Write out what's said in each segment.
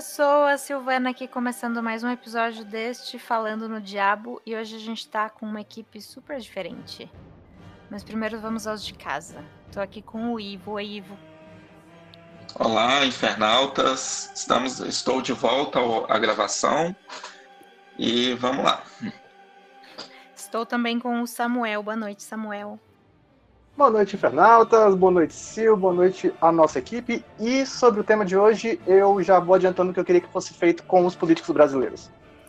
pessoas, Silvana aqui começando mais um episódio deste Falando no Diabo, e hoje a gente tá com uma equipe super diferente. Mas primeiro vamos aos de casa. Tô aqui com o Ivo. Oi, Ivo. Olá, infernautas. Estou de volta à gravação e vamos lá. Estou também com o Samuel. Boa noite, Samuel. Boa noite, infernautas. Boa noite, Sil. Boa noite à nossa equipe. E sobre o tema de hoje, eu já vou adiantando que eu queria que fosse feito com os políticos brasileiros.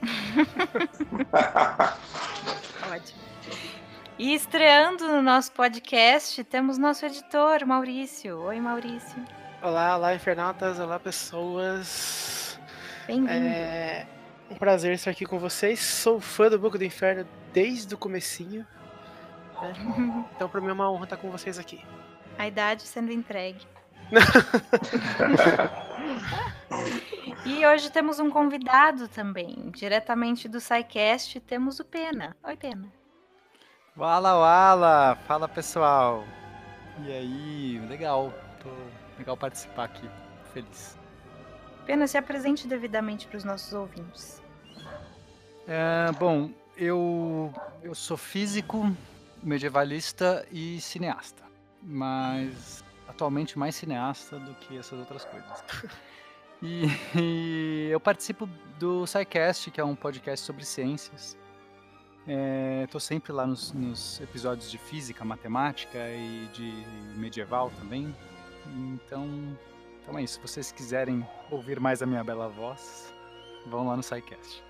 Ótimo. E estreando no nosso podcast, temos nosso editor, Maurício. Oi, Maurício. Olá, infernautas. Olá, pessoas. Bem-vindo. É um prazer estar aqui com vocês. Sou fã do Boca do Inferno desde o comecinho. Então, para mim é uma honra estar com vocês aqui. A idade sendo entregue. E hoje temos um convidado também, diretamente do SciCast, temos o Pena. Oi, Pena. Wala! Fala, pessoal! E aí, legal, legal participar aqui, feliz. Pena, se apresente devidamente para os nossos ouvintes. Bom, eu sou físico, medievalista e cineasta, mas atualmente mais cineasta do que essas outras coisas. E eu participo do SciCast, que é um podcast sobre ciências. Tô sempre lá nos episódios de física, matemática e de medieval também. Então é isso. Se vocês quiserem ouvir mais a minha bela voz, vão lá no SciCast.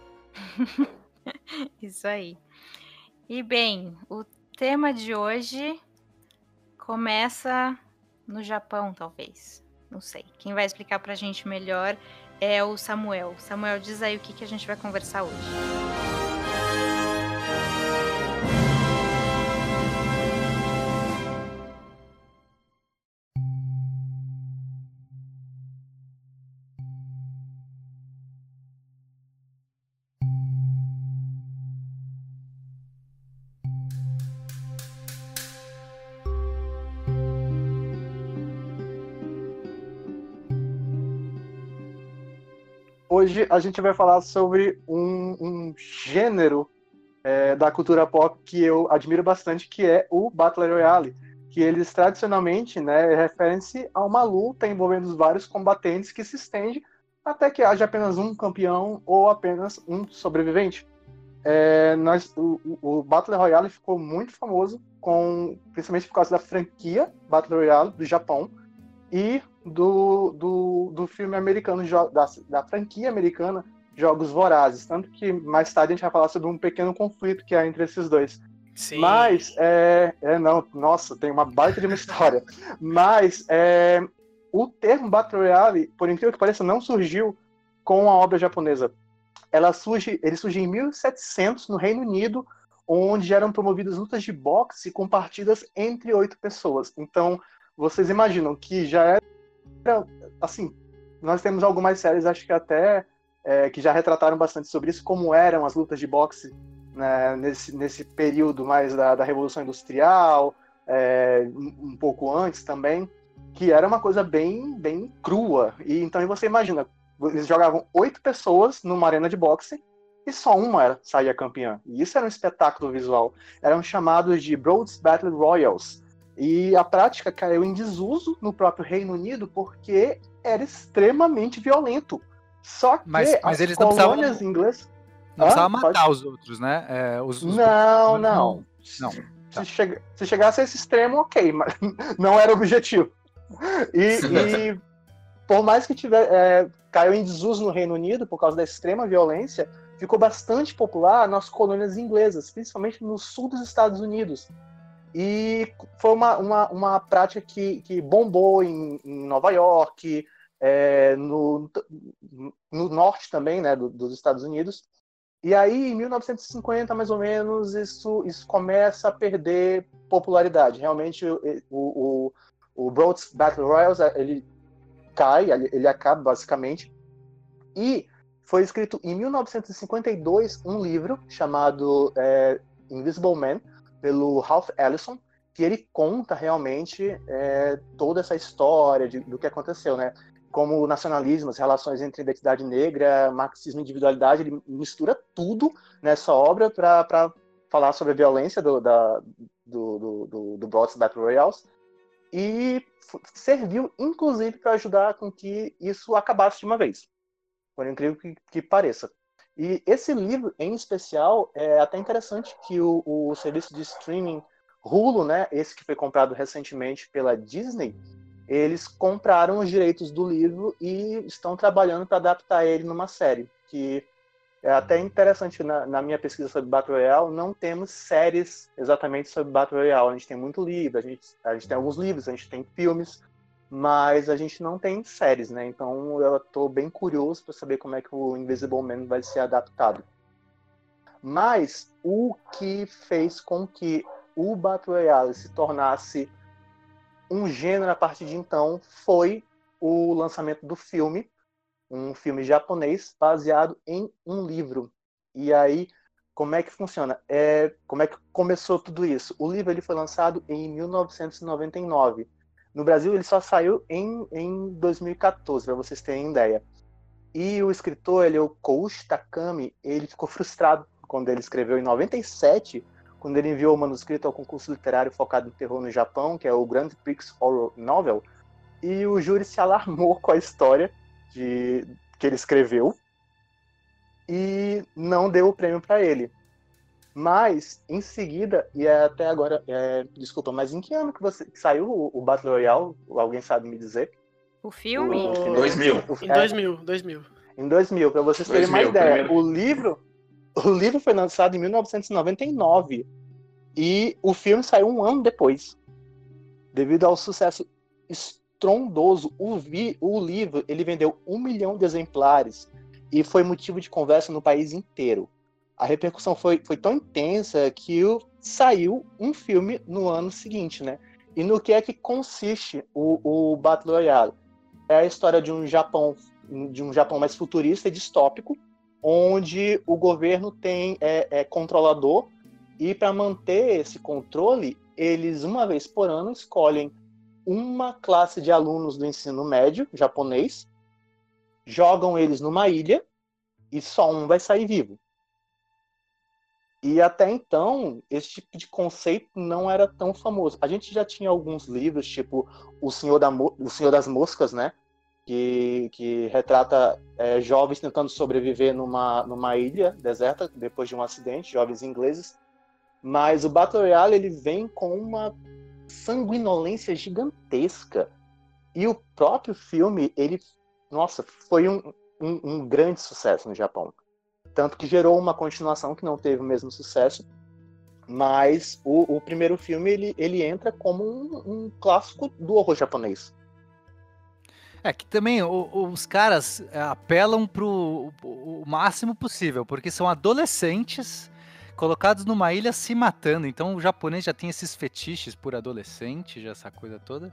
Isso aí. E bem, o tema de hoje começa no Japão, talvez. Não sei. Quem vai explicar pra gente melhor é o Samuel. Samuel, diz aí o que a gente vai conversar hoje. Hoje a gente vai falar sobre um gênero da cultura pop que eu admiro bastante, que é o Battle Royale, que eles tradicionalmente, né, referem-se a uma luta envolvendo vários combatentes que se estende até que haja apenas um campeão ou apenas um sobrevivente. O Battle Royale ficou muito famoso, principalmente por causa da franquia Battle Royale do Japão e do filme americano, da franquia americana Jogos Vorazes. Tanto que mais tarde a gente vai falar sobre um pequeno conflito que há entre esses dois. Sim. Mas, nossa, tem uma baita de uma história. Mas o termo Battle Royale, por incrível que pareça, não surgiu com a obra japonesa. Ele surge em 1700 no Reino Unido, onde eram promovidas lutas de boxe com partidas entre 8 pessoas. Então, vocês imaginam que já era, assim, nós temos algumas séries, acho que até que já retrataram bastante sobre isso, como eram as lutas de boxe, né, nesse período mais da Revolução Industrial, um pouco antes também, que era uma coisa bem, bem crua. E então você imagina, eles jogavam 8 pessoas numa arena de boxe e só uma saía campeã. E isso era um espetáculo visual. Eram chamados de Broads Battle Royals. E a prática caiu em desuso no próprio Reino Unido porque era extremamente violento. Só que mas as eles colônias inglesas... Não precisava matar os outros, né? Não. Se chegasse a esse extremo, ok, mas não era o objetivo. E por mais que caiu em desuso no Reino Unido por causa da extrema violência, ficou bastante popular nas colônias inglesas, principalmente no sul dos Estados Unidos. E foi uma prática que bombou em Nova York, no norte também, né, dos Estados Unidos. E aí, em 1950, mais ou menos, isso começa a perder popularidade. Realmente, o Broads Battle Royals, ele cai, ele acaba, basicamente. E foi escrito em 1952 um livro chamado Invisible Man, pelo Ralph Ellison, que ele conta realmente toda essa história do que aconteceu, né? como o nacionalismo, as relações entre identidade negra, marxismo e individualidade. Ele mistura tudo nessa obra para falar sobre a violência do Bots Battle Royales, e serviu, inclusive, para ajudar com que isso acabasse de uma vez, por incrível que pareça. E esse livro, em especial, é até interessante que o serviço de streaming Hulu, né, esse que foi comprado recentemente pela Disney, eles compraram os direitos do livro e estão trabalhando para adaptar ele numa série, que é até interessante. Na minha pesquisa sobre Battle Royale, não temos séries exatamente sobre Battle Royale. A gente tem muito livro, a gente tem alguns livros, a gente tem filmes, mas a gente não tem séries, né? Então eu estou bem curioso para saber como é que o Invisible Man vai ser adaptado. Mas o que fez com que o Battle Royale se tornasse um gênero a partir de então foi o lançamento do filme, um filme japonês baseado em um livro. E aí, como é que funciona? Como é que começou tudo isso? O livro ele foi lançado em 1999. No Brasil, ele só saiu em 2014, para vocês terem ideia. E o escritor, ele é o Koushi Takami, ele ficou frustrado quando ele escreveu em 97, quando ele enviou o manuscrito ao concurso literário focado em terror no Japão, que é o Grand Prix Horror Novel, e o júri se alarmou com a história que ele escreveu e não deu o prêmio para ele. Mas, em seguida, e até agora, desculpa, mas em que ano que saiu o Battle Royale? Alguém sabe me dizer? O filme? 2000. Em 2000. Em 2000, para vocês terem uma ideia. primeiro. O livro foi lançado em 1999 e o filme saiu um ano depois. Devido ao sucesso estrondoso, o livro ele vendeu 1 milhão de exemplares e foi motivo de conversa no país inteiro. A repercussão foi tão intensa que saiu um filme no ano seguinte, né? E no que é que consiste o Battle Royale? É a história de um Japão mais futurista e distópico, onde o governo é controlador, e para manter esse controle, eles, uma vez por ano, escolhem uma classe de alunos do ensino médio japonês, jogam eles numa ilha e só um vai sair vivo. E até então, esse tipo de conceito não era tão famoso. A gente já tinha alguns livros, tipo O Senhor das Moscas, né? Que retrata jovens tentando sobreviver numa ilha deserta depois de um acidente, jovens ingleses. Mas o Battle Royale ele vem com uma sanguinolência gigantesca. E o próprio filme, foi um grande sucesso no Japão. Tanto que gerou uma continuação que não teve o mesmo sucesso, mas o primeiro filme ele entra como um clássico do horror japonês. Que também os caras apelam pro o máximo possível, porque são adolescentes colocados numa ilha se matando. Então o japonês já tem esses fetiches por adolescente, já essa coisa toda.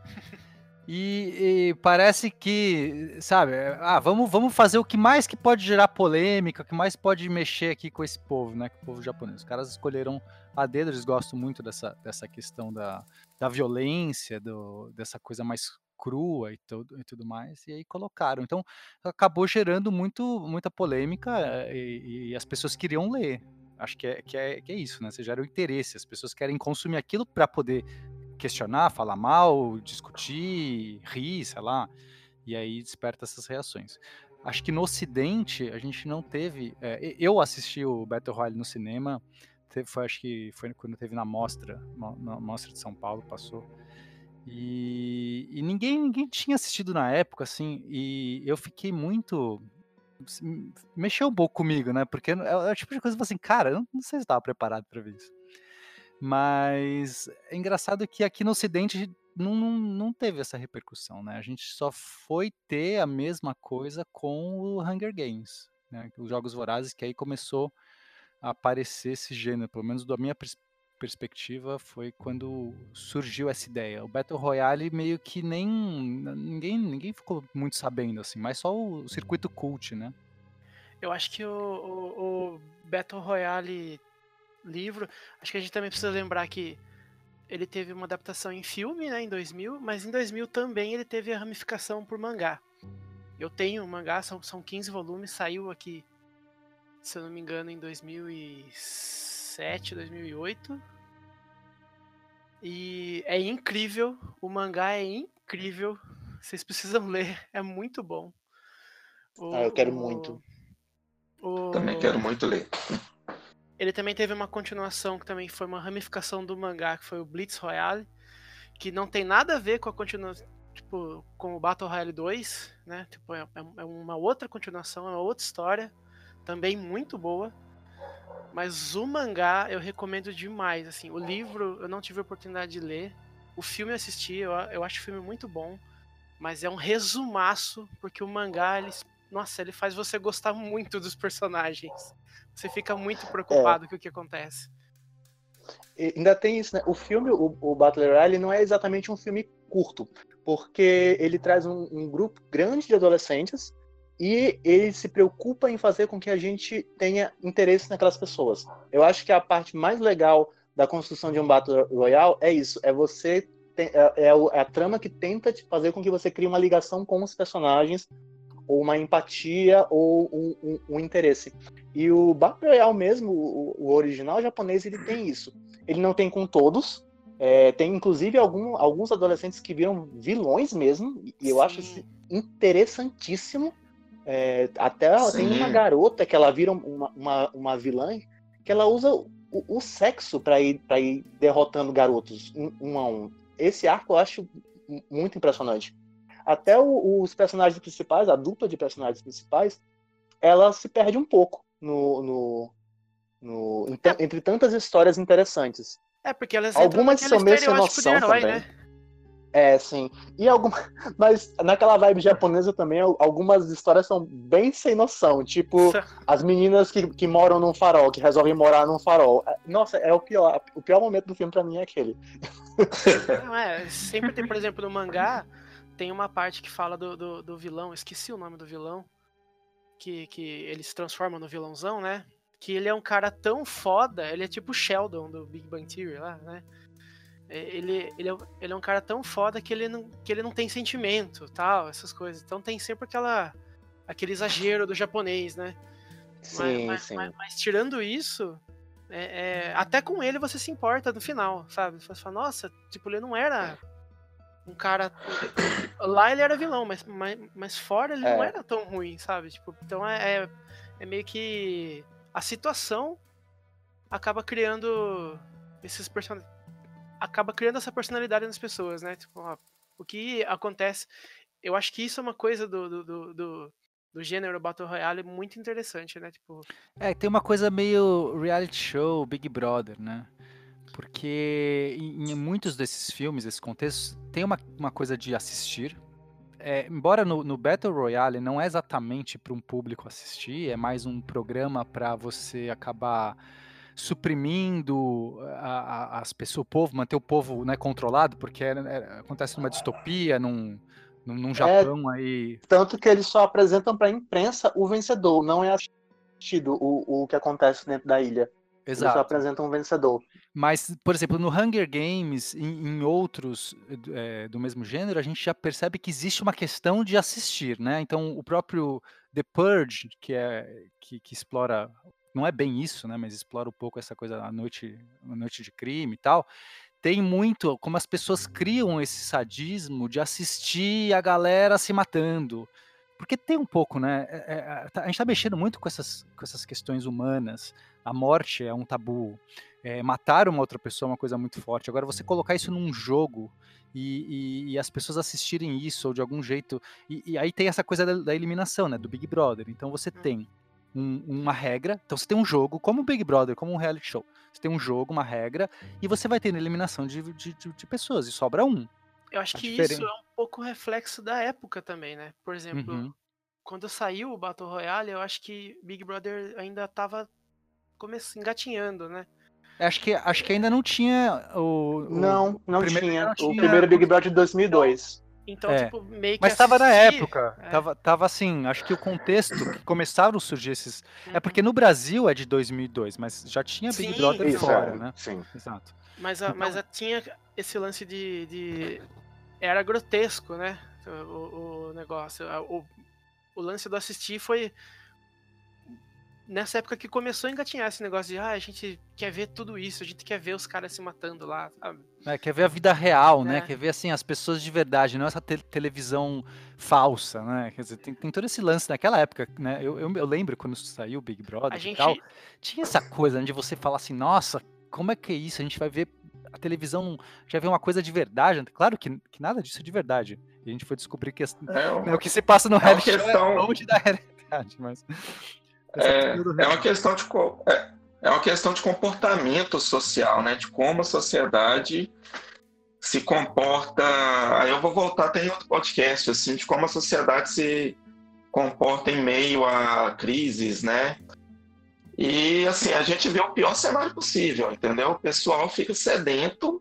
E parece que, sabe, vamos fazer o que mais que pode gerar polêmica, o que mais pode mexer aqui com esse povo, né, com o povo japonês. Os caras escolheram a dedo, eles gostam muito dessa questão da violência, dessa coisa mais crua e tudo mais, e aí colocaram. Então, acabou gerando muita polêmica e as pessoas queriam ler. Acho que é isso, né? Você gera o interesse, as pessoas querem consumir aquilo para poder questionar, falar mal, discutir, rir, sei lá, e aí desperta essas reações. Acho que no Ocidente a gente não teve. Eu assisti o Battle Royale no cinema, acho que foi quando teve na Mostra de São Paulo, passou. E ninguém tinha assistido na época, assim, e eu fiquei muito. Mexeu um pouco comigo, né? Porque é o tipo de coisa que eu falei assim, cara, eu não sei se estava preparado para ver isso. Mas é engraçado que aqui no Ocidente não teve essa repercussão, né? A gente só foi ter a mesma coisa com o Hunger Games, né? Os Jogos Vorazes, que aí começou a aparecer esse gênero, pelo menos da minha perspectiva, foi quando surgiu essa ideia. O Battle Royale meio que ninguém ficou muito sabendo, assim, mas só o circuito cult, né? Eu acho que o Battle Royale livro, acho que a gente também precisa lembrar que ele teve uma adaptação em filme, né, em 2000, mas em 2000 também ele teve a ramificação por mangá. Eu tenho o mangá, são 15 volumes, saiu aqui, se eu não me engano, em 2007, 2008. E é incrível, o mangá é incrível, vocês precisam ler, é muito bom. Eu quero muito. Também quero muito ler. Ele também teve uma continuação que também foi uma ramificação do mangá, que foi o Blitz Royale, que não tem nada a ver com a continuação, tipo, com o Battle Royale 2, né? Tipo, é uma outra continuação, é uma outra história, também muito boa. Mas o mangá eu recomendo demais, assim. O livro eu não tive a oportunidade de ler. O filme eu assisti, eu acho o filme muito bom. Mas é um resumaço, porque o mangá, ele faz você gostar muito dos personagens. Você fica muito preocupado com o que acontece. E ainda tem isso, né? O filme, o Battle Royale, não é exatamente um filme curto, porque ele traz um grupo grande de adolescentes e ele se preocupa em fazer com que a gente tenha interesse naquelas pessoas. Eu acho que a parte mais legal da construção de um Battle Royale é isso, é você é a trama que tenta te fazer com que você crie uma ligação com os personagens, ou uma empatia, ou um interesse. E o Battle Royale mesmo, o original japonês, ele tem isso. Ele não tem com todos, tem inclusive alguns adolescentes que viram vilões mesmo, e eu acho isso interessantíssimo. Até tem uma garota que ela vira uma vilã, que ela usa o sexo para ir derrotando garotos um a um. Esse arco eu acho muito impressionante. Até os personagens principais, a dupla de personagens principais, ela se perde um pouco entre tantas histórias interessantes. Porque elas algumas são meio sem noção herói, também. Né? Sim. Mas naquela vibe japonesa também, algumas histórias são bem sem noção. Tipo, as meninas que moram num farol, que resolvem morar num farol. Nossa, é o pior. O pior momento do filme pra mim é aquele. Não, sempre tem, por exemplo, no mangá, tem uma parte que fala do vilão, esqueci o nome do vilão, que ele se transforma no vilãozão, né? Que ele é um cara tão foda, ele é tipo o Sheldon do Big Bang Theory lá, né? Ele é um cara tão foda que ele não tem sentimento, tal, essas coisas. Então tem sempre aquele exagero do japonês, né? Sim. Mas tirando isso, até com ele você se importa no final, sabe? Você fala, nossa, tipo, ele não era um cara... Lá ele era vilão, mas fora ele não era tão ruim, sabe? Tipo, então é meio que a situação acaba criando esses personagens, acaba criando essa personalidade nas pessoas, né? Tipo, o que acontece... Eu acho que isso é uma coisa do gênero Battle Royale muito interessante, né? Tipo... tem uma coisa meio reality show, Big Brother, né? Porque em muitos desses filmes, esses contextos, tem uma coisa de assistir. Embora no Battle Royale não é exatamente para um público assistir, é mais um programa para você acabar suprimindo as pessoas, o povo, manter o povo, né, controlado, porque acontece numa distopia, num Japão aí. Tanto que eles só apresentam para a imprensa o vencedor, não é assistido o que acontece dentro da ilha. Exato. Eles só apresentam o vencedor. Mas, por exemplo, no Hunger Games, em outros do mesmo gênero, a gente já percebe que existe uma questão de assistir, né? Então, o próprio The Purge, que explora, não é bem isso, né? Mas explora um pouco essa coisa a noite de crime e tal. Tem muito como as pessoas criam esse sadismo de assistir a galera se matando. Porque tem um pouco, né? A gente tá mexendo muito com essas questões humanas. A morte é um tabu. Matar uma outra pessoa é uma coisa muito forte. Agora, você colocar isso num jogo e as pessoas assistirem isso ou de algum jeito... E aí tem essa coisa da eliminação, né? Do Big Brother. Então, você tem uma regra. Então, você tem um jogo, como o Big Brother, como um reality show. Você tem um jogo, uma regra, e você vai ter eliminação de pessoas. E sobra um. Eu acho que isso é um pouco reflexo da época também, né? Por exemplo, quando saiu o Battle Royale, eu acho que Big Brother ainda tava engatinhando, né? Acho que ainda não tinha Não tinha. O primeiro Big Brother de 2002. Então, tipo, meio que mas estava na época. Tava assim, acho que o contexto que começaram a surgir esses... É porque no Brasil é de 2002, mas já tinha Big Brother fora, né? Sim. Exato. Mas tinha esse lance de... Era grotesco, né? O negócio. o lance do assistir foi nessa época que começou a engatinhar esse negócio de a gente quer ver tudo isso, a gente quer ver os caras se matando lá, sabe? Quer ver a vida real, né? Quer ver, assim, as pessoas de verdade, não essa televisão falsa, né? Quer dizer, tem todo esse lance naquela época, né? Eu lembro quando saiu o Big Brother e tal, tinha essa coisa, né, de você falar assim, nossa, como é que é isso? A gente vai ver a televisão, já vê uma coisa de verdade. Claro que nada disso é de verdade. E a gente foi descobrir que o que se passa no reality show é longe da realidade, mas... É uma questão de comportamento social, né? De como a sociedade se comporta. Aí eu vou voltar, tem outro podcast, assim, de como a sociedade se comporta em meio a crises, né? E, assim, a gente vê o pior cenário possível, entendeu? O pessoal fica sedento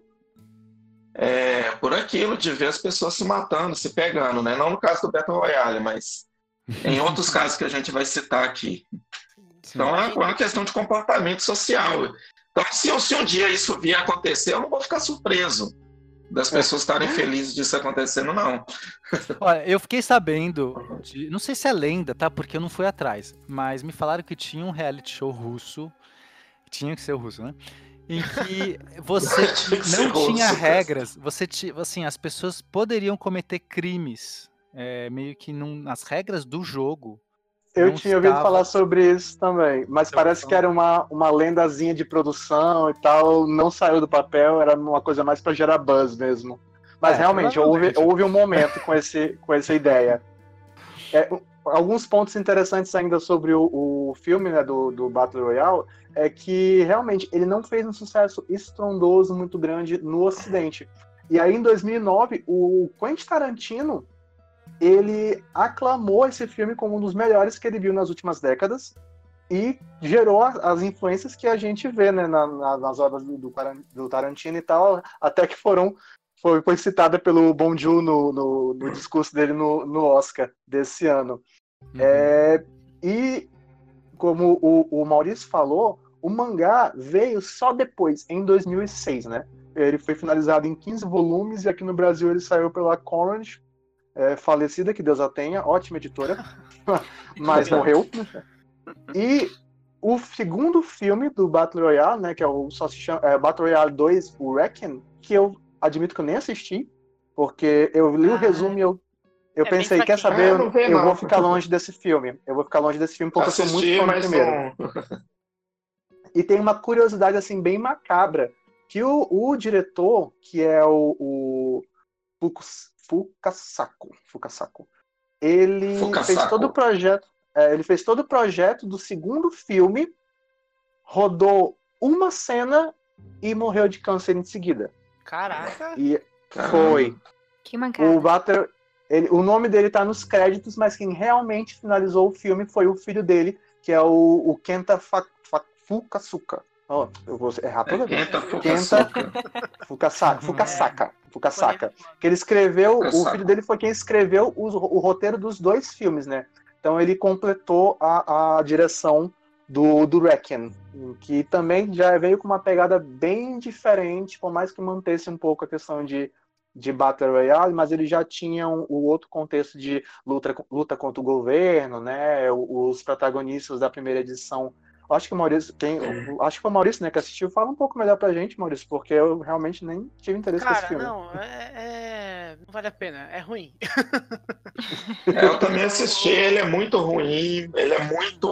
por aquilo, de ver as pessoas se matando, se pegando, né? Não no caso do Battle Royale, mas em outros casos que a gente vai citar aqui. Então é uma questão de comportamento social. Então, se um dia isso vier acontecer, eu não vou ficar surpreso das pessoas estarem felizes disso acontecendo, não. Olha, eu fiquei sabendo, não sei se é lenda, tá? Porque eu não fui atrás, mas me falaram que tinha um reality show russo, tinha que ser o russo, né? Em que você não tinha regras, assim, as pessoas poderiam cometer crimes, meio que nas regras do jogo. Eu tinha ouvido falar sobre isso também, mas parece que era uma lendazinha de produção e tal, não saiu do papel, era uma coisa mais para gerar buzz mesmo. Mas realmente, houve um momento com essa ideia. Alguns pontos interessantes ainda sobre o filme, né, do Battle Royale, é que realmente ele não fez um sucesso estrondoso muito grande no Ocidente. E aí, em 2009, o Quentin Tarantino, ele aclamou esse filme como um dos melhores que ele viu nas últimas décadas e gerou as influências que a gente vê, né, nas obras do Tarantino e tal, até que foi citada pelo Bong Joon no discurso dele no Oscar desse ano. E como o Maurício falou, o mangá veio só depois, em 2006, né? Ele foi finalizado em 15 volumes e aqui no Brasil ele saiu pela Conrad, falecida, que Deus a tenha, ótima editora, mas morreu. E o segundo filme do Battle Royale, né, que só se chama Battle Royale 2, o Wrecken, que eu admito que eu nem assisti, porque eu li o resumo e eu pensei, quer saber, eu vou ficar longe desse filme. Eu vou ficar longe desse filme porque eu sou muito fã do primeiro. E tem uma curiosidade, assim, bem macabra, que o diretor, que é o Fukasaku. Ele fez todo o projeto. Ele fez todo o projeto do segundo filme, rodou uma cena e morreu de câncer em seguida. Caraca! E foi. Que mancada. O nome dele tá nos créditos, mas quem realmente finalizou o filme foi o filho dele, que é o Kenta Fukasaku. Eu vou errar toda vez. Fukasaku. Que ele escreveu, o filho dele foi quem escreveu o roteiro dos dois filmes, né? Então ele completou a direção do Wrecken, que também já veio com uma pegada bem diferente, por mais que mantesse um pouco a questão de Battle Royale, mas ele já tinha o outro contexto de luta contra o governo, né? Os protagonistas da primeira edição. Acho que foi o Maurício, né, que assistiu. Fala um pouco melhor pra gente, Maurício, porque eu realmente nem tive interesse nesse filme. Não vale a pena, é ruim. Eu também assisti, ele é muito ruim, ele é muito...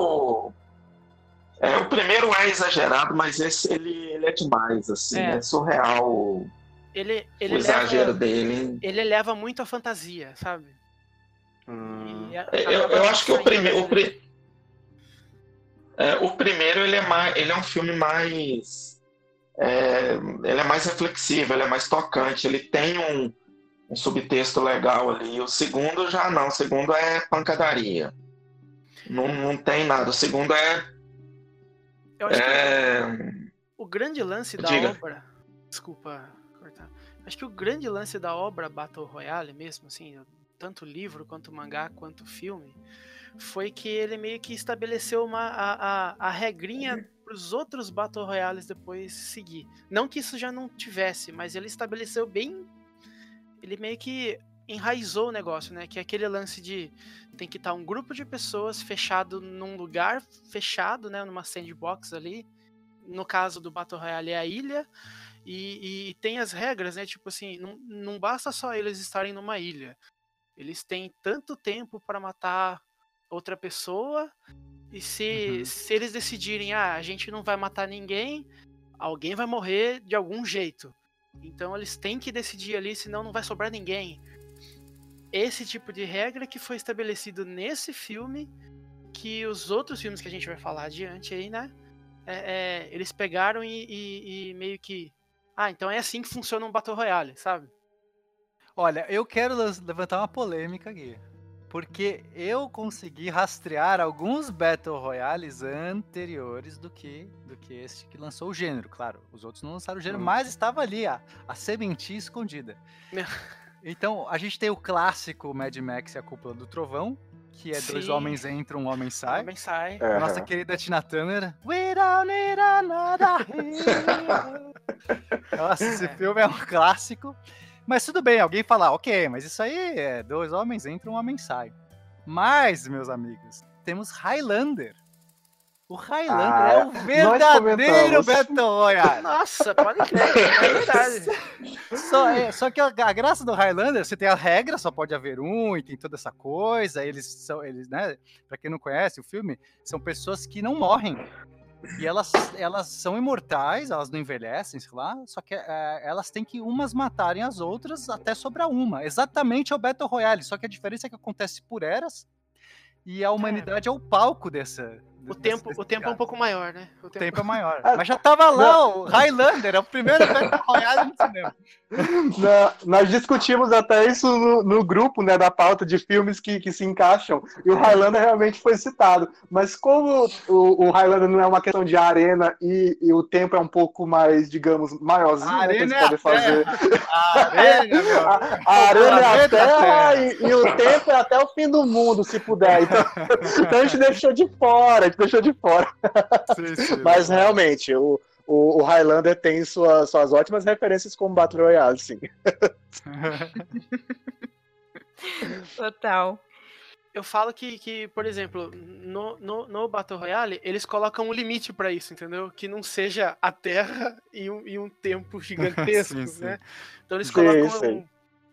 o primeiro é exagerado, mas esse ele é demais, assim, é surreal o exagero dele. Ele leva muito a fantasia, sabe? Eu acho que o primeiro ele é um filme mais ele é mais reflexivo, ele é mais tocante, ele tem um subtexto legal ali. O segundo já não, o segundo é pancadaria, não tem nada. O segundo eu acho que o grande lance da obra, desculpa cortar, acho que o grande lance da obra Battle Royale mesmo, assim, tanto o livro quanto o mangá quanto o filme, foi que ele meio que estabeleceu a regrinha para os outros Battle Royales depois seguir. Não que isso já não tivesse, mas ele estabeleceu bem... Ele meio que enraizou o negócio, né? Que é aquele lance de tem que estar um grupo de pessoas fechado num lugar fechado, né? Numa sandbox ali. No caso do Battle Royale é a ilha. E tem as regras, né? Tipo assim, não basta só eles estarem numa ilha. Eles têm tanto tempo para matar outra pessoa. E se eles decidirem, a gente não vai matar ninguém, alguém vai morrer de algum jeito. Então eles têm que decidir ali, senão não vai sobrar ninguém. Esse tipo de regra que foi estabelecido nesse filme, que os outros filmes que a gente vai falar adiante aí, né? Eles pegaram e meio que... então é assim que funciona um Battle Royale, sabe? Olha, eu quero levantar uma polêmica aqui. Porque eu consegui rastrear alguns Battle Royales anteriores do que este que lançou o gênero. Claro, os outros não lançaram o gênero, mas estava ali, a sementinha escondida. Então, a gente tem o clássico Mad Max e a Cúpula do Trovão, que é dois homens entram, um homem sai. Um homem sai. Nossa querida Tina Turner. We don't need another hero. Nossa, esse filme é um clássico. Mas tudo bem, alguém fala, ok, mas isso aí é dois homens entram, um homem sai. Mas, meus amigos, temos Highlander. O Highlander é o verdadeiro Battle Royale. Nossa, pode crer, é verdade. Só que a graça do Highlander, você tem a regra, só pode haver um, e tem toda essa coisa. Eles, né, pra quem não conhece o filme, são pessoas que não morrem. E elas são imortais, elas não envelhecem, sei lá, só que elas têm que umas matarem as outras até sobrar uma. Exatamente é o Battle Royale, só que a diferença é que acontece por eras e a humanidade é o palco dessa... O tempo é um pouco maior, né? O tempo é maior. Mas já tava lá o Highlander, é o primeiro Battle Royale no cinema. Nós discutimos até isso no grupo, né, da pauta de filmes que se encaixam, e o Highlander realmente foi citado. Mas como o Highlander não é uma questão de arena e o tempo é um pouco mais, digamos, maiorzinho, né, que eles podem fazer. A arena é a terra e o tempo é até o fim do mundo, se puder. Então a gente deixou de fora. Sim, mas realmente, o Highlander tem suas ótimas referências como Battle Royale, sim. Total. Eu falo que, por exemplo, no Battle Royale, eles colocam um limite pra isso, entendeu? Que não seja a Terra e um tempo gigantesco, sim. Né? Então eles colocam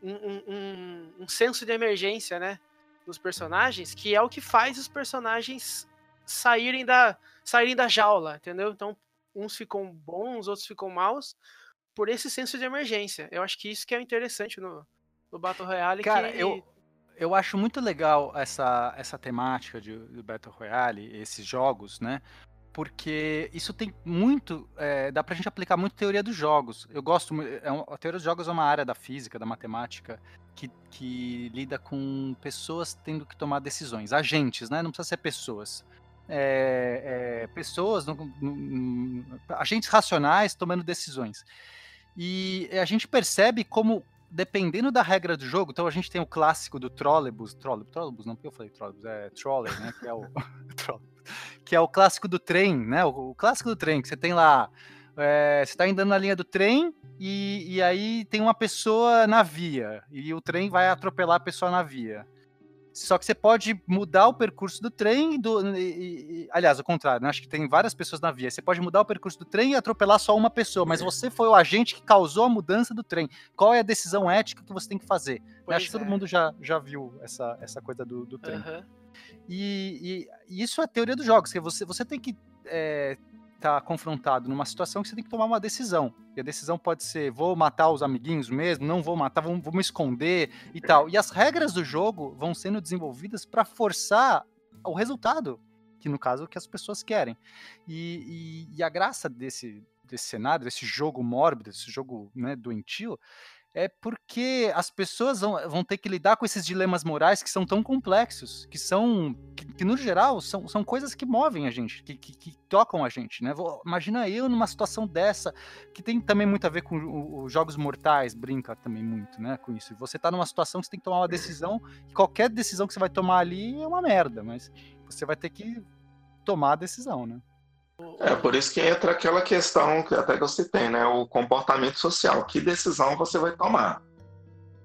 um senso de emergência, né? Nos personagens, que é o que faz os personagens saírem da jaula, entendeu? Então, uns ficam bons, outros ficam maus, por esse senso de emergência. Eu acho que isso que é interessante no Battle Royale. Cara, eu acho muito legal essa temática do Battle Royale, esses jogos, né? Porque isso tem muito... dá pra gente aplicar muito teoria dos jogos. Eu gosto... a teoria dos jogos é uma área da física, da matemática, que lida com pessoas tendo que tomar decisões. Agentes, né? Não precisa ser pessoas. Pessoas, agentes racionais tomando decisões. E a gente percebe como, dependendo da regra do jogo, então a gente tem o clássico do trolleybus não, porque eu falei trolleybus, é trolley, né, que é o que é o clássico do trem, né, o clássico do trem, que você tem lá, você tá andando na linha do trem e aí tem uma pessoa na via, e o trem vai atropelar a pessoa na via. Só que você pode mudar o percurso do trem, aliás, ao contrário, né? Acho que tem várias pessoas na via. Você pode mudar o percurso do trem e atropelar só uma pessoa, mas você foi o agente que causou a mudança do trem. Qual é a decisão ética que você tem que fazer? Acho que todo mundo já viu essa coisa do trem. Uhum. E isso é a teoria dos jogos, que você tem que tá confrontado numa situação que você tem que tomar uma decisão. E a decisão pode ser, vou matar os amiguinhos mesmo, não vou matar, vou me esconder e tal. E as regras do jogo vão sendo desenvolvidas para forçar o resultado, que no caso é o que as pessoas querem. E a graça desse cenário, desse jogo mórbido, desse jogo, né, doentio, é porque as pessoas vão ter que lidar com esses dilemas morais que são tão complexos, que no geral são coisas que movem a gente, que tocam a gente, né? Imagina eu numa situação dessa, que tem também muito a ver com os Jogos Mortais, brinca também muito, né, com isso. Você tá numa situação que você tem que tomar uma decisão, e qualquer decisão que você vai tomar ali é uma merda, mas você vai ter que tomar a decisão, né? Por isso que entra aquela questão que até que eu citei, né? O comportamento social. Que decisão você vai tomar?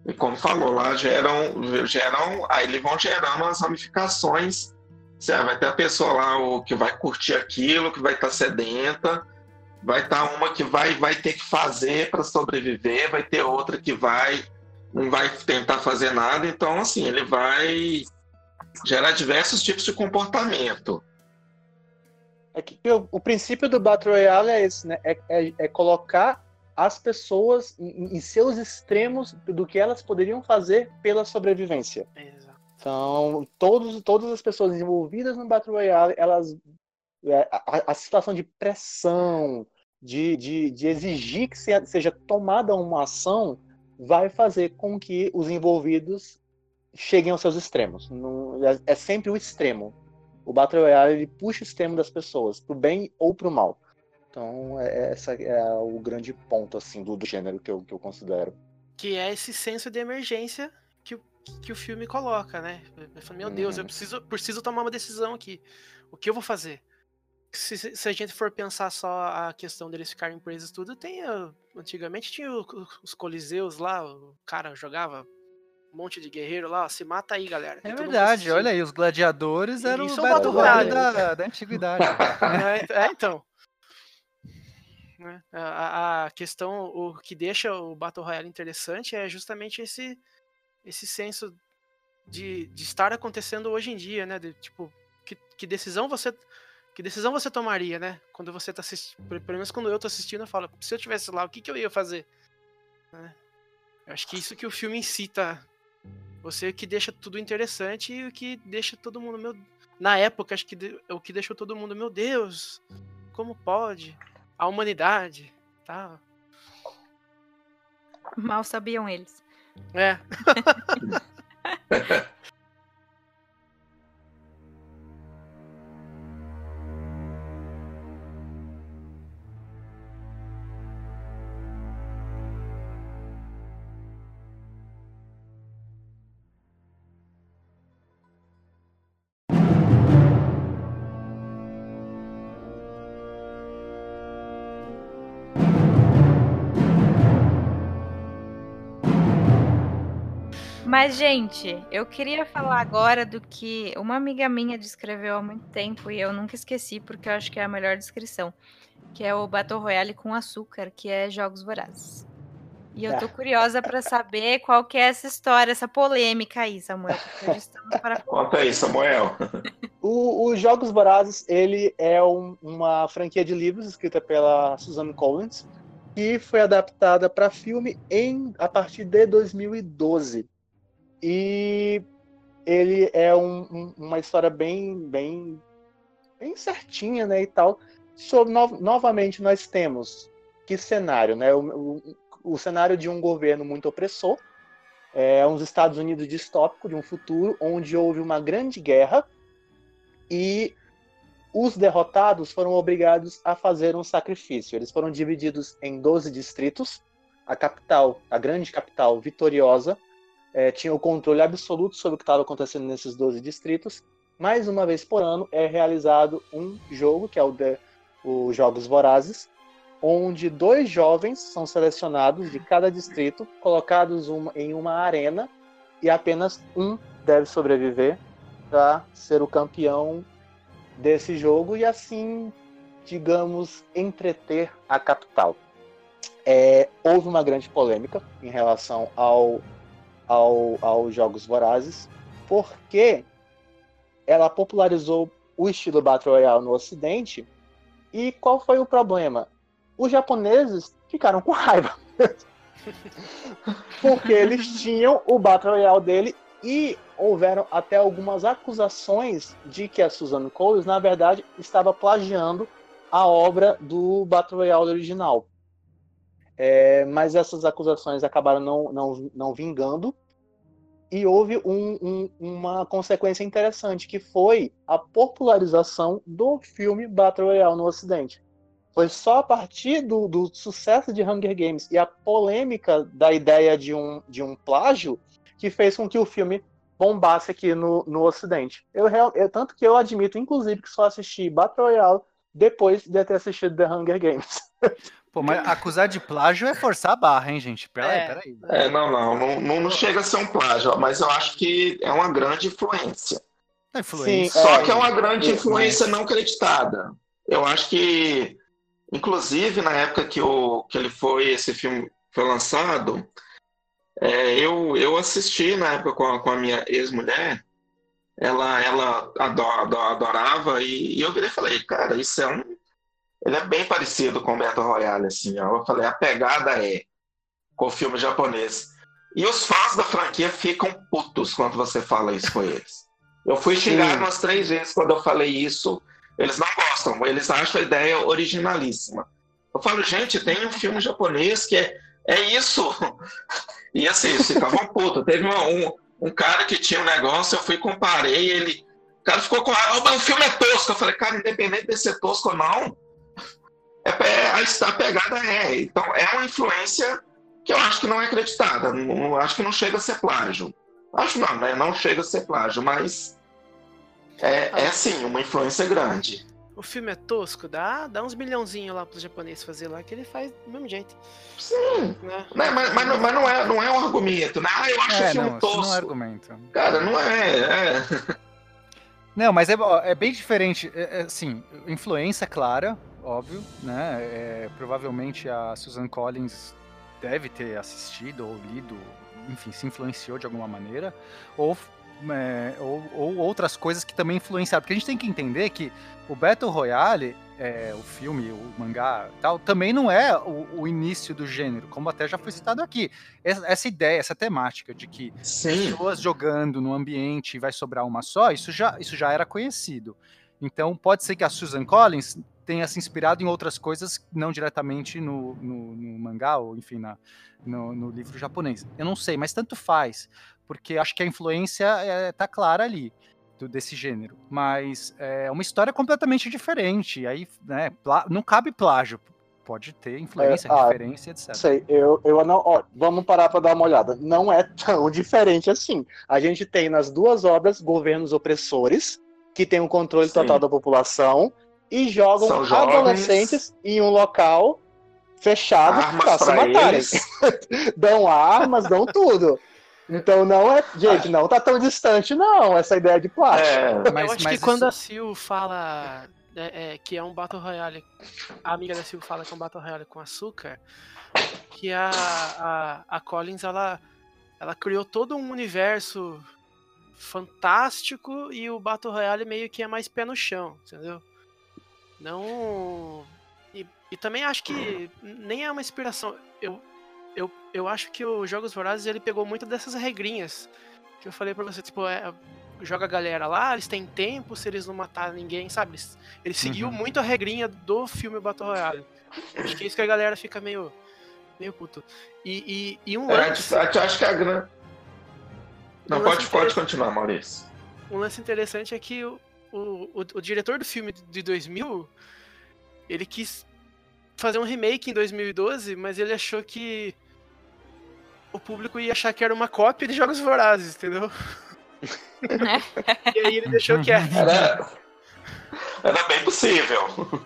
E como falou, lá aí eles vão gerando as ramificações. Vai ter a pessoa lá que vai curtir aquilo, que vai estar sedenta, vai estar uma que vai ter que fazer para sobreviver, vai ter outra que não vai tentar fazer nada. Então, assim, ele vai gerar diversos tipos de comportamento. É que o princípio do Battle Royale é esse, né? É colocar as pessoas em seus extremos do que elas poderiam fazer pela sobrevivência. Exato. Então, todas as pessoas envolvidas no Battle Royale, elas a situação de pressão, de exigir que seja tomada uma ação, vai fazer com que os envolvidos cheguem aos seus extremos. É sempre o extremo. O Battle Royale ele puxa o extremo das pessoas, pro bem ou pro mal. Então, esse é o grande ponto assim, do gênero que eu considero. Que é esse senso de emergência que o filme coloca, né? Eu falo, meu Deus, eu preciso tomar uma decisão aqui. O que eu vou fazer? Se a gente for pensar só a questão deles ficarem presos tudo, antigamente tinha os coliseus lá, o cara jogava um monte de guerreiro lá, ó, se mata aí, galera. É verdade, olha aí, os gladiadores eram Isso o é o Battle Battle Royale Royale. da antiguidade. Então. A questão, o que deixa o Battle Royale interessante é justamente esse senso de estar acontecendo hoje em dia, né? De, tipo, que decisão você tomaria, né? Quando você tá assistindo, pelo menos quando eu tô assistindo, eu falo, se eu tivesse lá, o que eu ia fazer? Né? Eu acho que isso que o filme incita você, que deixa tudo interessante e o que deixa todo mundo, na época, acho que o que deixou todo mundo, meu Deus, como pode? A humanidade, tá? Mal sabiam eles. É. Mas, gente, eu queria falar agora do que uma amiga minha descreveu há muito tempo e eu nunca esqueci, porque eu acho que é a melhor descrição, que é o Battle Royale com açúcar, que é Jogos Vorazes. E eu tô curiosa para saber qual que é essa história, essa polêmica aí, Samuel. Conta aí, Samuel. Os Jogos Vorazes, ele é uma franquia de livros escrita pela Suzanne Collins, que foi adaptada para filme a partir de 2012. E ele é uma história bem certinha, né, e tal. Novamente, nós temos que cenário, né? O cenário de um governo muito opressor, uns Estados Unidos distópico de um futuro onde houve uma grande guerra e os derrotados foram obrigados a fazer um sacrifício. Eles foram divididos em 12 distritos. A grande capital vitoriosa, tinha o controle absoluto sobre o que estava acontecendo nesses 12 distritos. Mais uma vez por ano é realizado um jogo, que é o Jogos Vorazes, onde 2 jovens são selecionados de cada distrito, colocados em uma arena, e apenas um deve sobreviver para ser o campeão desse jogo e assim, digamos, entreter a capital. Houve uma grande polêmica em relação aos Jogos Vorazes, porque ela popularizou o estilo Battle Royale no Ocidente. E qual foi o problema? Os japoneses ficaram com raiva. Porque eles tinham o Battle Royale dele e houveram até algumas acusações de que a Suzanne Collins, na verdade, estava plagiando a obra do Battle Royale original. Mas essas acusações acabaram não vingando. E houve uma consequência interessante, que foi a popularização do filme Battle Royale no Ocidente. Foi só a partir do sucesso de Hunger Games e a polêmica da ideia de um plágio que fez com que o filme bombasse aqui no Ocidente. Tanto que eu admito, inclusive, que só assisti Battle Royale depois de ter assistido The Hunger Games. Pô, mas acusar de plágio é forçar a barra, hein, gente? Peraí. Não chega a ser um plágio, mas eu acho que é uma grande influência. A influência. Só que é uma grande influência mas... não acreditada. Eu acho que, inclusive, na época que esse filme foi lançado, eu assisti na época com a minha ex-mulher, ela adorava, e eu virei e falei, cara, ele é bem parecido com o Battle Royale, assim, ó. Eu falei, a pegada com o filme japonês. E os fãs da franquia ficam putos quando você fala isso com eles. Eu fui xingado umas 3 vezes quando eu falei isso. Eles não gostam, eles acham a ideia originalíssima. Eu falo, gente, tem um filme japonês que é isso. E assim, eles ficavam putos. Teve um cara que tinha um negócio, eu fui comparei, o cara ficou com o filme é tosco. Eu falei, cara, independente de ser tosco ou não, a pegada Então, é uma influência que eu acho que não é acreditada. Acho que não chega a ser plágio. Acho não, né? Não chega a ser plágio, mas sim, uma influência grande. O filme é tosco, dá uns milhãozinhos lá pros japoneses fazer lá, que ele faz do mesmo jeito. Sim, né? Mas não é um argumento, né? Eu acho o filme tosco. Não é argumento. Cara, não é. Não, mas é bem diferente. Assim, influência clara, óbvio, né? Provavelmente a Susan Collins deve ter assistido ou lido, enfim, se influenciou de alguma maneira, ou outras coisas que também influenciaram. Porque a gente tem que entender que o Battle Royale, o filme, o mangá tal, também não é o início do gênero, como até já foi citado aqui. Essa ideia, essa temática de que pessoas jogando no ambiente vai sobrar uma só, isso já era conhecido. Então pode ser que a Susan Collins tenha se inspirado em outras coisas, não diretamente no mangá, ou enfim, no livro japonês. Eu não sei, mas tanto faz, porque acho que a influência tá clara ali, desse gênero. Mas é uma história completamente diferente, aí, né, não cabe plágio. Pode ter influência, referência, etc. Sei, eu não. Ó, vamos parar para dar uma olhada. Não é tão diferente assim. A gente tem nas duas obras governos opressores, que têm um controle total da população, e jogam adolescentes em um local fechado para se matarem. Dão armas, dão tudo. Então não é. Gente, não tá tão distante, não, essa ideia de plástico. Eu acho que quando a Sil fala que é um Battle Royale, a amiga da Sil fala que é um Battle Royale com açúcar, que a Collins ela criou todo um universo fantástico e o Battle Royale meio que é mais pé no chão, entendeu? Não. E também acho que nem é uma inspiração. Eu acho que o Jogos Vorazes ele pegou muito dessas regrinhas que eu falei pra você, tipo, joga a galera lá, eles têm tempo, se eles não matarem ninguém, sabe? Ele seguiu muito a regrinha do filme Battle Royale. Acho que é isso que a galera fica meio puto. E um lance... acho que a grande... Não, pode continuar, Maurício. Um lance interessante é que o diretor do filme de 2000, ele quis fazer um remake em 2012, mas ele achou que o público ia achar que era uma cópia de Jogos Vorazes, entendeu? E aí ele deixou quieto. Era bem possível.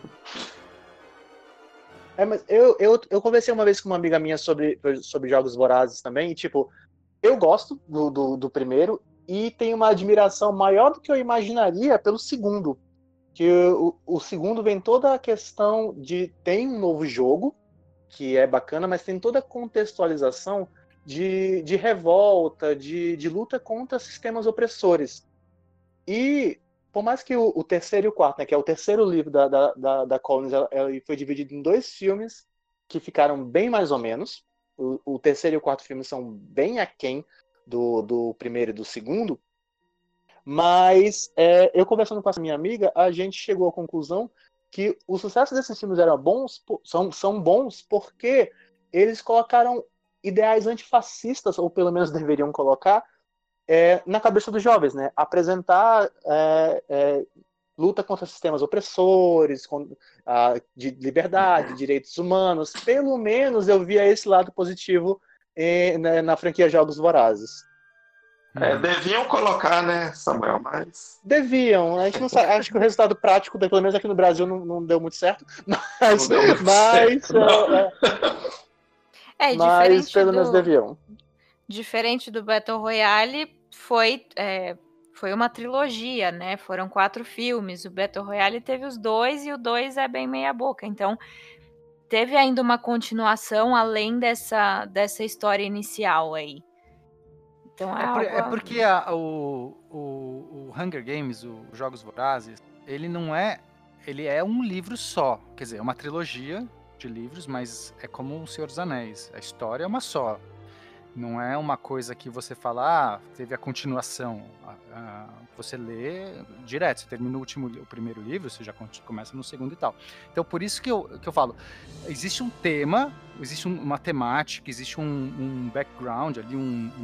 Mas eu conversei uma vez com uma amiga minha sobre Jogos Vorazes também, e tipo, eu gosto do primeiro e tenho uma admiração maior do que eu imaginaria pelo segundo. Que o segundo vem toda a questão de... Tem um novo jogo, que é bacana, mas tem toda a contextualização de revolta, de luta contra sistemas opressores. E, por mais que o terceiro e o quarto, né, que é o terceiro livro da Collins, ele foi dividido em 2 filmes que ficaram bem mais ou menos. O terceiro e o quarto filme são bem aquém do primeiro e do segundo. Mas eu conversando com essa minha amiga, a gente chegou à conclusão que o sucesso desses filmes são bons porque eles colocaram ideais antifascistas, ou pelo menos deveriam colocar, na cabeça dos jovens, né? Apresentar luta contra sistemas opressores, de liberdade, de direitos humanos. Pelo menos eu via esse lado positivo na franquia Jogos Vorazes. Deviam colocar, né, Samuel, mas... Deviam, a gente não sabe, acho que o resultado prático, pelo menos aqui no Brasil, não deu muito certo, mas, Não deu muito certo, não. Mas pelo menos deviam. Diferente do Battle Royale, foi uma trilogia, né? Foram 4 filmes. O Battle Royale teve os 2 e o 2 é bem meia boca. Então, teve ainda uma continuação além dessa história inicial aí. Então porque o Hunger Games, os Jogos Vorazes, ele não é... Ele é um livro só. Quer dizer, é uma trilogia de livros, mas é como o Senhor dos Anéis. A história é uma só. Não é uma coisa que você fala, teve a continuação. Você lê direto, você termina o primeiro livro, você já começa no segundo e tal. Então, por isso que eu falo, existe um tema, existe uma temática, existe um background ali,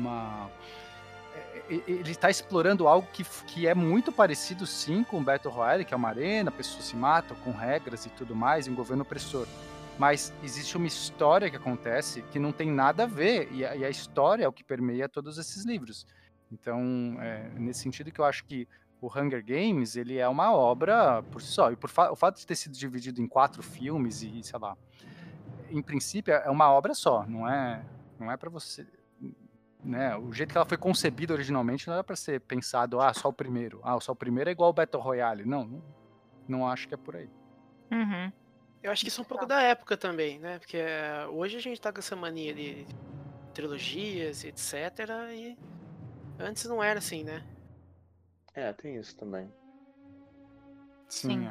ele está explorando algo que é muito parecido, sim, com o Battle Royale, que é uma arena, pessoas se matam com regras e tudo mais, e um governo opressor. Mas existe uma história que acontece que não tem nada a ver, e a história é o que permeia todos esses livros. Então, nesse sentido que eu acho que o Hunger Games, ele é uma obra por si só. E o fato de ter sido dividido em 4 filmes e, sei lá, em princípio é uma obra só, não é para você... Né, o jeito que ela foi concebida originalmente não era para ser pensado, só o primeiro. Só o primeiro é igual ao Battle Royale. Não acho que é por aí. Uhum. Eu acho que isso é um pouco da época também, né? Porque hoje a gente tá com essa mania de trilogias, etc. E antes não era assim, né? Tem isso também. Sim.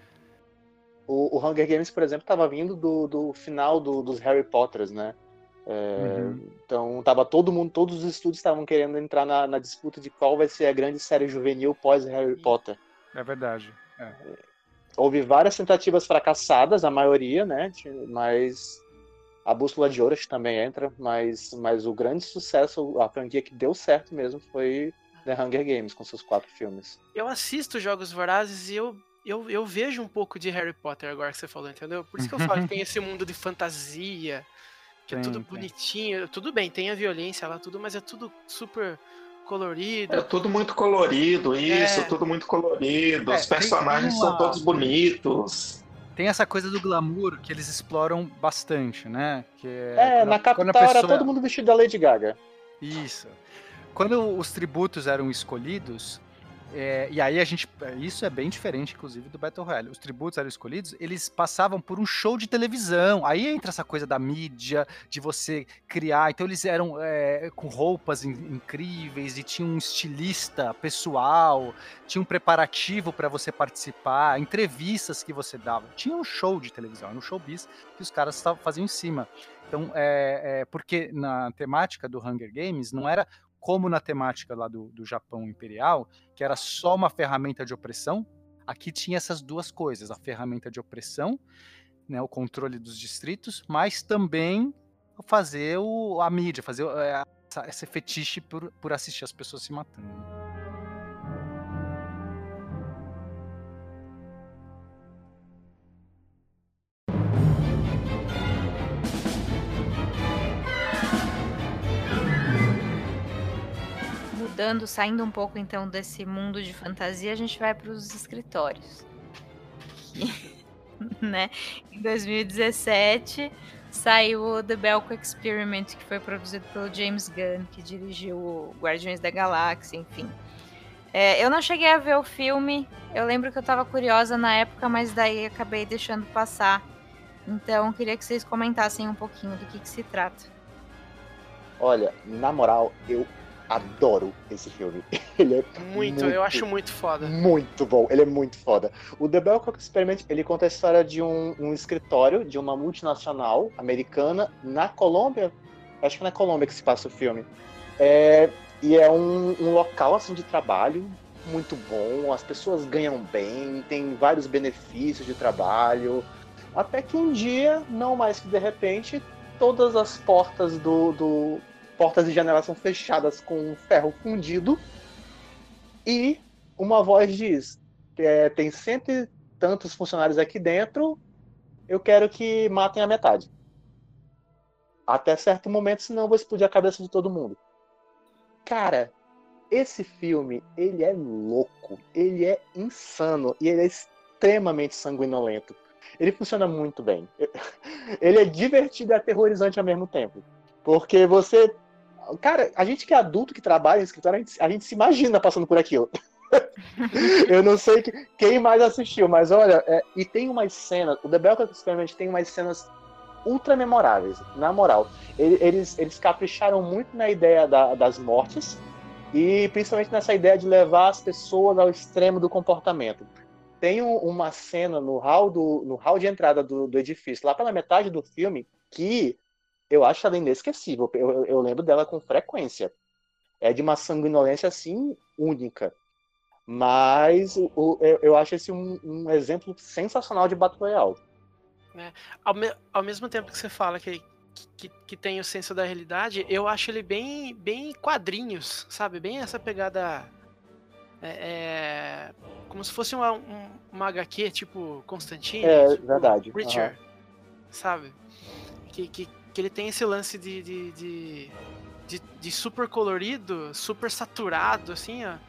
O Hunger Games, por exemplo, estava vindo do final dos Harry Potters, né? Então tava todos os estúdios estavam querendo entrar na disputa de qual vai ser a grande série juvenil pós Harry Potter. É verdade. Houve várias tentativas fracassadas, a maioria, né? Mas a Bússola de Ouro também entra, mas o grande sucesso, a franquia que deu certo mesmo foi The Hunger Games, com seus 4 filmes. Eu assisto Jogos Vorazes e eu vejo um pouco de Harry Potter agora que você falou, entendeu? Por isso que eu falo que tem esse mundo de fantasia, que é tudo bonitinho. Tudo bem, tem a violência lá, tudo, mas é tudo super colorido. É tudo muito colorido, tudo muito colorido. Os personagens são todos bonitos. Tem essa coisa do glamour que eles exploram bastante, né? Na capital era todo mundo vestido da Lady Gaga. Isso. Quando os tributos eram escolhidos, e aí isso é bem diferente, inclusive, do Battle Royale. Os tributos eram escolhidos, eles passavam por um show de televisão. Aí entra essa coisa da mídia, de você criar. Então eles eram com roupas incríveis e tinha um estilista pessoal, tinha um preparativo para você participar, entrevistas que você dava. Tinha um show de televisão, era um showbiz que os caras faziam em cima. Então, porque na temática do Hunger Games não era como na temática lá do Japão Imperial, que era só uma ferramenta de opressão. Aqui tinha essas duas coisas, a ferramenta de opressão, né, o controle dos distritos, mas também fazer a mídia, fazer esse fetiche por assistir as pessoas se matando. Saindo um pouco então desse mundo de fantasia, a gente vai para os escritórios. Né? Em 2017 saiu o The Belko Experiment, que foi produzido pelo James Gunn, que dirigiu o Guardiões da Galáxia, enfim. Eu não cheguei a ver o filme, eu lembro que eu estava curiosa na época, mas daí acabei deixando passar. Então, queria que vocês comentassem um pouquinho do que se trata. Olha, na moral, eu adoro esse filme. Ele é muito, eu acho muito foda. Muito bom, ele é muito foda. O The Belko Experiment, ele conta a história de um escritório de uma multinacional americana na Colômbia. Acho que é na Colômbia que se passa o filme. E é um local assim de trabalho muito bom, as pessoas ganham bem, tem vários benefícios de trabalho. Até que um dia, não mais que de repente, todas as portas portas e janelas são fechadas com ferro fundido e uma voz diz: tem 100 e tantos funcionários aqui dentro, eu quero que matem a metade. Até certo momento, senão eu vou explodir a cabeça de todo mundo. Cara, esse filme, ele é louco, ele é insano e ele é extremamente sanguinolento. Ele funciona muito bem. Ele é divertido e aterrorizante ao mesmo tempo. Porque você... Cara, a gente que é adulto, que trabalha em escritório, a gente se imagina passando por aquilo. Eu não sei quem mais assistiu, mas olha, e tem umas cenas, o The Belko Experiment tem umas cenas ultra memoráveis, na moral. Eles capricharam muito na ideia das mortes e principalmente nessa ideia de levar as pessoas ao extremo do comportamento. Tem uma cena no hall de entrada do edifício, lá pela metade do filme, que eu acho ela inesquecível. Eu lembro dela com frequência. É de uma sanguinolência assim única. Mas eu acho esse um exemplo sensacional de Battle Royale. Ao mesmo tempo que você fala que tem o senso da realidade, eu acho ele bem quadrinhos, sabe? Bem essa pegada... como se fosse uma HQ, tipo Constantine, tipo verdade. Preacher, sabe? Que ele tem esse lance de super colorido, super saturado, assim, ó.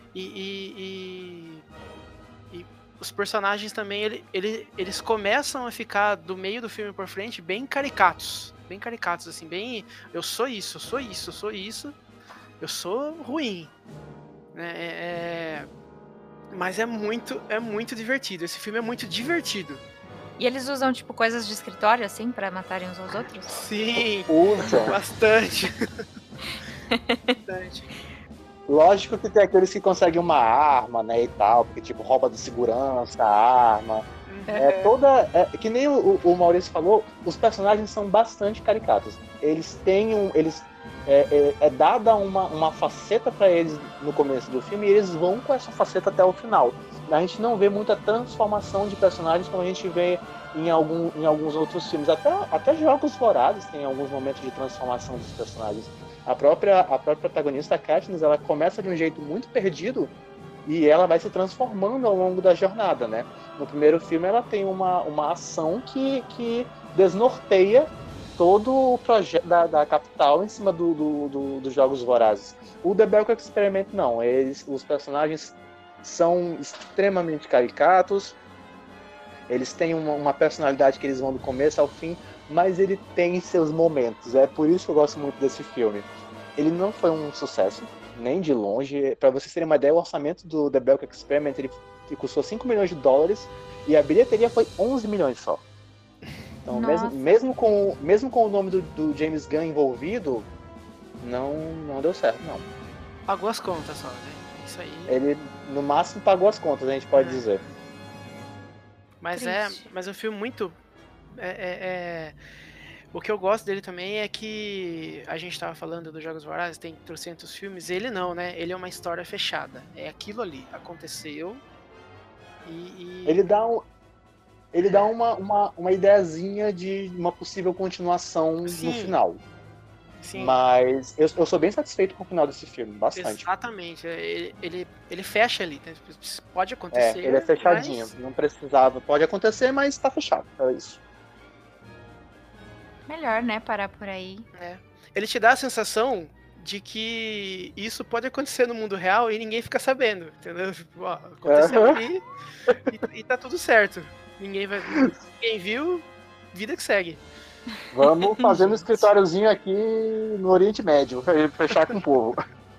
E os personagens também, eles começam a ficar do meio do filme por frente bem caricatos, assim, bem... Eu sou isso, eu sou ruim, né? Mas é muito divertido, esse filme é muito divertido. E eles usam, tipo, coisas de escritório, assim, pra matarem uns aos outros? Sim, Usa. bastante. Bastante. Lógico que tem aqueles que conseguem uma arma, né, e tal, porque, tipo, rouba de segurança, a arma. Que nem o Maurício falou, os personagens são bastante caricatos. Eles têm é dada uma faceta para eles no começo do filme e eles vão com essa faceta até o final. A gente não vê muita transformação de personagens como a gente vê em alguns outros filmes. Até Jogos Vorazes tem alguns momentos de transformação dos personagens. A própria protagonista, a Katniss, ela começa de um jeito muito perdido e ela vai se transformando ao longo da jornada, né? No primeiro filme ela tem uma ação que desnorteia todo o projeto da capital em cima dos Jogos Vorazes. O The Belko Experiment não. Os personagens são extremamente caricatos, eles têm uma personalidade que eles vão do começo ao fim, mas ele tem seus momentos. É por isso que eu gosto muito desse filme. Ele não foi um sucesso, nem de longe. Para vocês terem uma ideia, o orçamento do The Belko Experiment ele custou $5 milhões e a bilheteria foi 11 milhões só. Então, mesmo com o nome do James Gunn envolvido, não deu certo, não. Pagou as contas só, né? Isso aí. Ele, no máximo, pagou as contas, a gente pode dizer. Mas é um filme muito... O que eu gosto dele também é que a gente tava falando dos Jogos Vorazes, tem 300 filmes, ele não, né? Ele é uma história fechada. É aquilo ali, aconteceu e... Ele dá uma ideiazinha de uma possível continuação no final. Sim. Mas eu sou bem satisfeito com o final desse filme, bastante. Exatamente. Ele fecha ali. Né? Pode acontecer. Ele é fechadinho. Mas... Não precisava. Pode acontecer, mas tá fechado. É isso. Melhor, né? Parar por aí. Ele te dá a sensação de que isso pode acontecer no mundo real e ninguém fica sabendo. Entendeu? Ó, aconteceu ali e tá tudo certo. Ninguém viu, vida que segue. Vamos fazer um escritóriozinho aqui no Oriente Médio, fechar com o povo.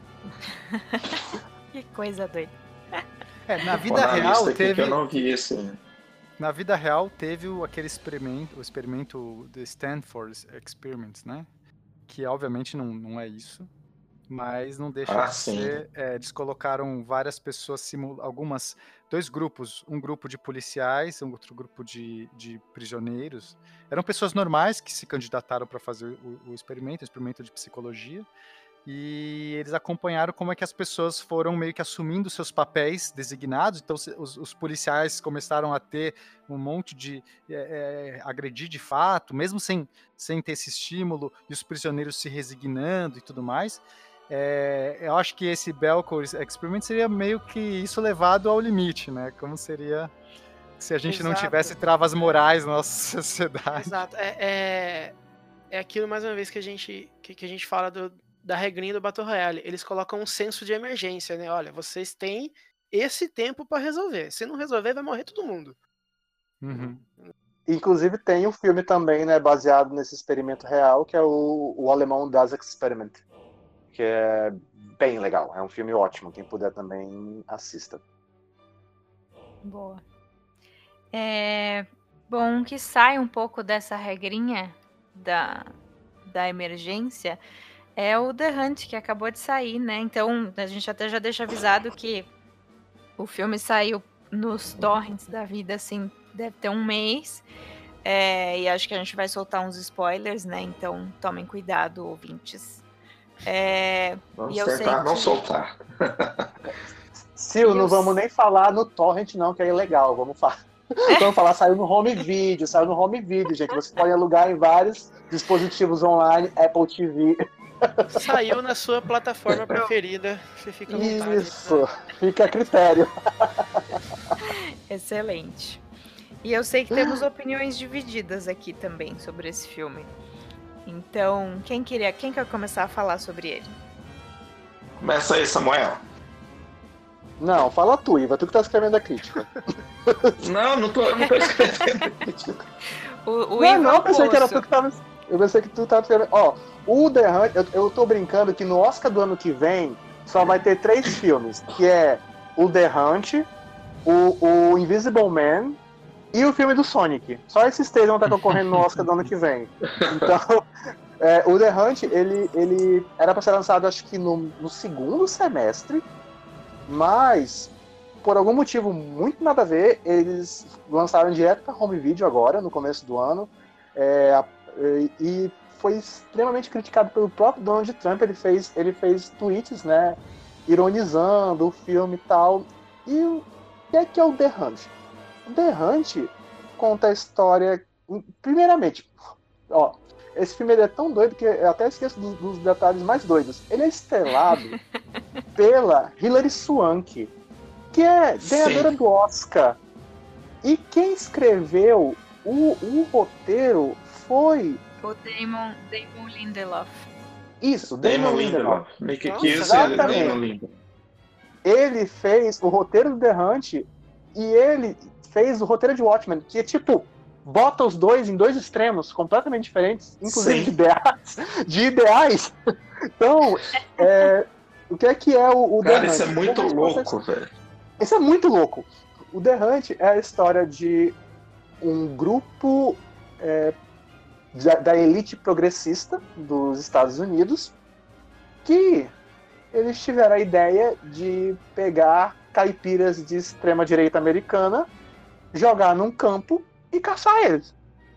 Que coisa doida. Na vida real teve... Eu não vi isso. Na vida real teve aquele experimento, o experimento do Stanford Experiments, né? Que obviamente não é isso. Mas não deixa de ser... eles colocaram várias pessoas, dois grupos. Um grupo de policiais, um outro grupo de prisioneiros. Eram pessoas normais que se candidataram para fazer o experimento de psicologia. E eles acompanharam como é que as pessoas foram meio que assumindo seus papéis designados. Então, os policiais começaram a ter um monte de... agredir de fato, mesmo sem ter esse estímulo, e os prisioneiros se resignando e tudo mais. Eu acho que esse Belko Experiment seria meio que isso levado ao limite, né? Como seria se a gente não tivesse travas morais na nossa sociedade. Exato. É aquilo, mais uma vez, que a gente fala da regrinha do Battle Royale. Eles colocam um senso de emergência, né? Olha, vocês têm esse tempo pra resolver. Se não resolver, vai morrer todo mundo. Uhum. Inclusive tem um filme também, né, baseado nesse experimento real, que é o alemão Das Experiment, que é bem legal. É um filme ótimo. Quem puder também assista. Boa. Bom, que sai um pouco dessa regrinha da emergência é o The Hunt, que acabou de sair, né? Então, a gente até já deixa avisado que o filme saiu nos torrents da vida, assim, deve ter um mês. E acho que a gente vai soltar uns spoilers, né? Então, tomem cuidado, ouvintes. Vamos tentar não soltar. Sil, não vamos nem falar no torrent, não, que é ilegal. Vamos falar, saiu no home video, gente. Você pode alugar em vários dispositivos online, Apple TV. Saiu na sua plataforma preferida. Você fica à vontade. Isso, fica a critério. Excelente. E eu sei que temos opiniões divididas aqui também sobre esse filme. Então, quem quer começar a falar sobre ele? Começa aí, Samuel. Não, fala tu, Iva, tu que tá escrevendo a crítica. Não tô escrevendo a crítica. Eu pensei que era tu que tava. Eu pensei que tu tava escrevendo. Ó, o The Hunt, eu tô brincando que no Oscar do ano que vem só vai ter 3 filmes, que é o The Hunt, o Invisible Man e o filme do Sonic. Só esses 3 vão estar concorrendo no Oscar do ano que vem. Então, o The Hunt, ele era pra ser lançado, acho que no segundo semestre, mas por algum motivo muito nada a ver, eles lançaram direto pra home video agora, no começo do ano, e foi extremamente criticado pelo próprio Donald Trump. Ele fez tweets, né, ironizando o filme e tal. E o que é o The Hunt? O The Hunt conta a história... Primeiramente, ó, esse filme é tão doido que eu até esqueço dos detalhes mais doidos. Ele é estrelado pela Hilary Swank, que é ganhadora do Oscar. E quem escreveu o roteiro foi... O Damon Lindelof. Isso, Damon Lindelof. Nick Cage e Damon Lindelof. Ele fez o roteiro do The Hunt e ele fez o roteiro de Watchmen, que é tipo, bota os dois em 2 extremos completamente diferentes, inclusive de ideais. Então, o que é o The Hunt? Cara, isso é muito louco, velho. Isso é muito louco. O The Hunt é a história de um grupo da elite progressista dos Estados Unidos que eles tiveram a ideia de pegar caipiras de extrema-direita americana, jogar num campo e caçar eles.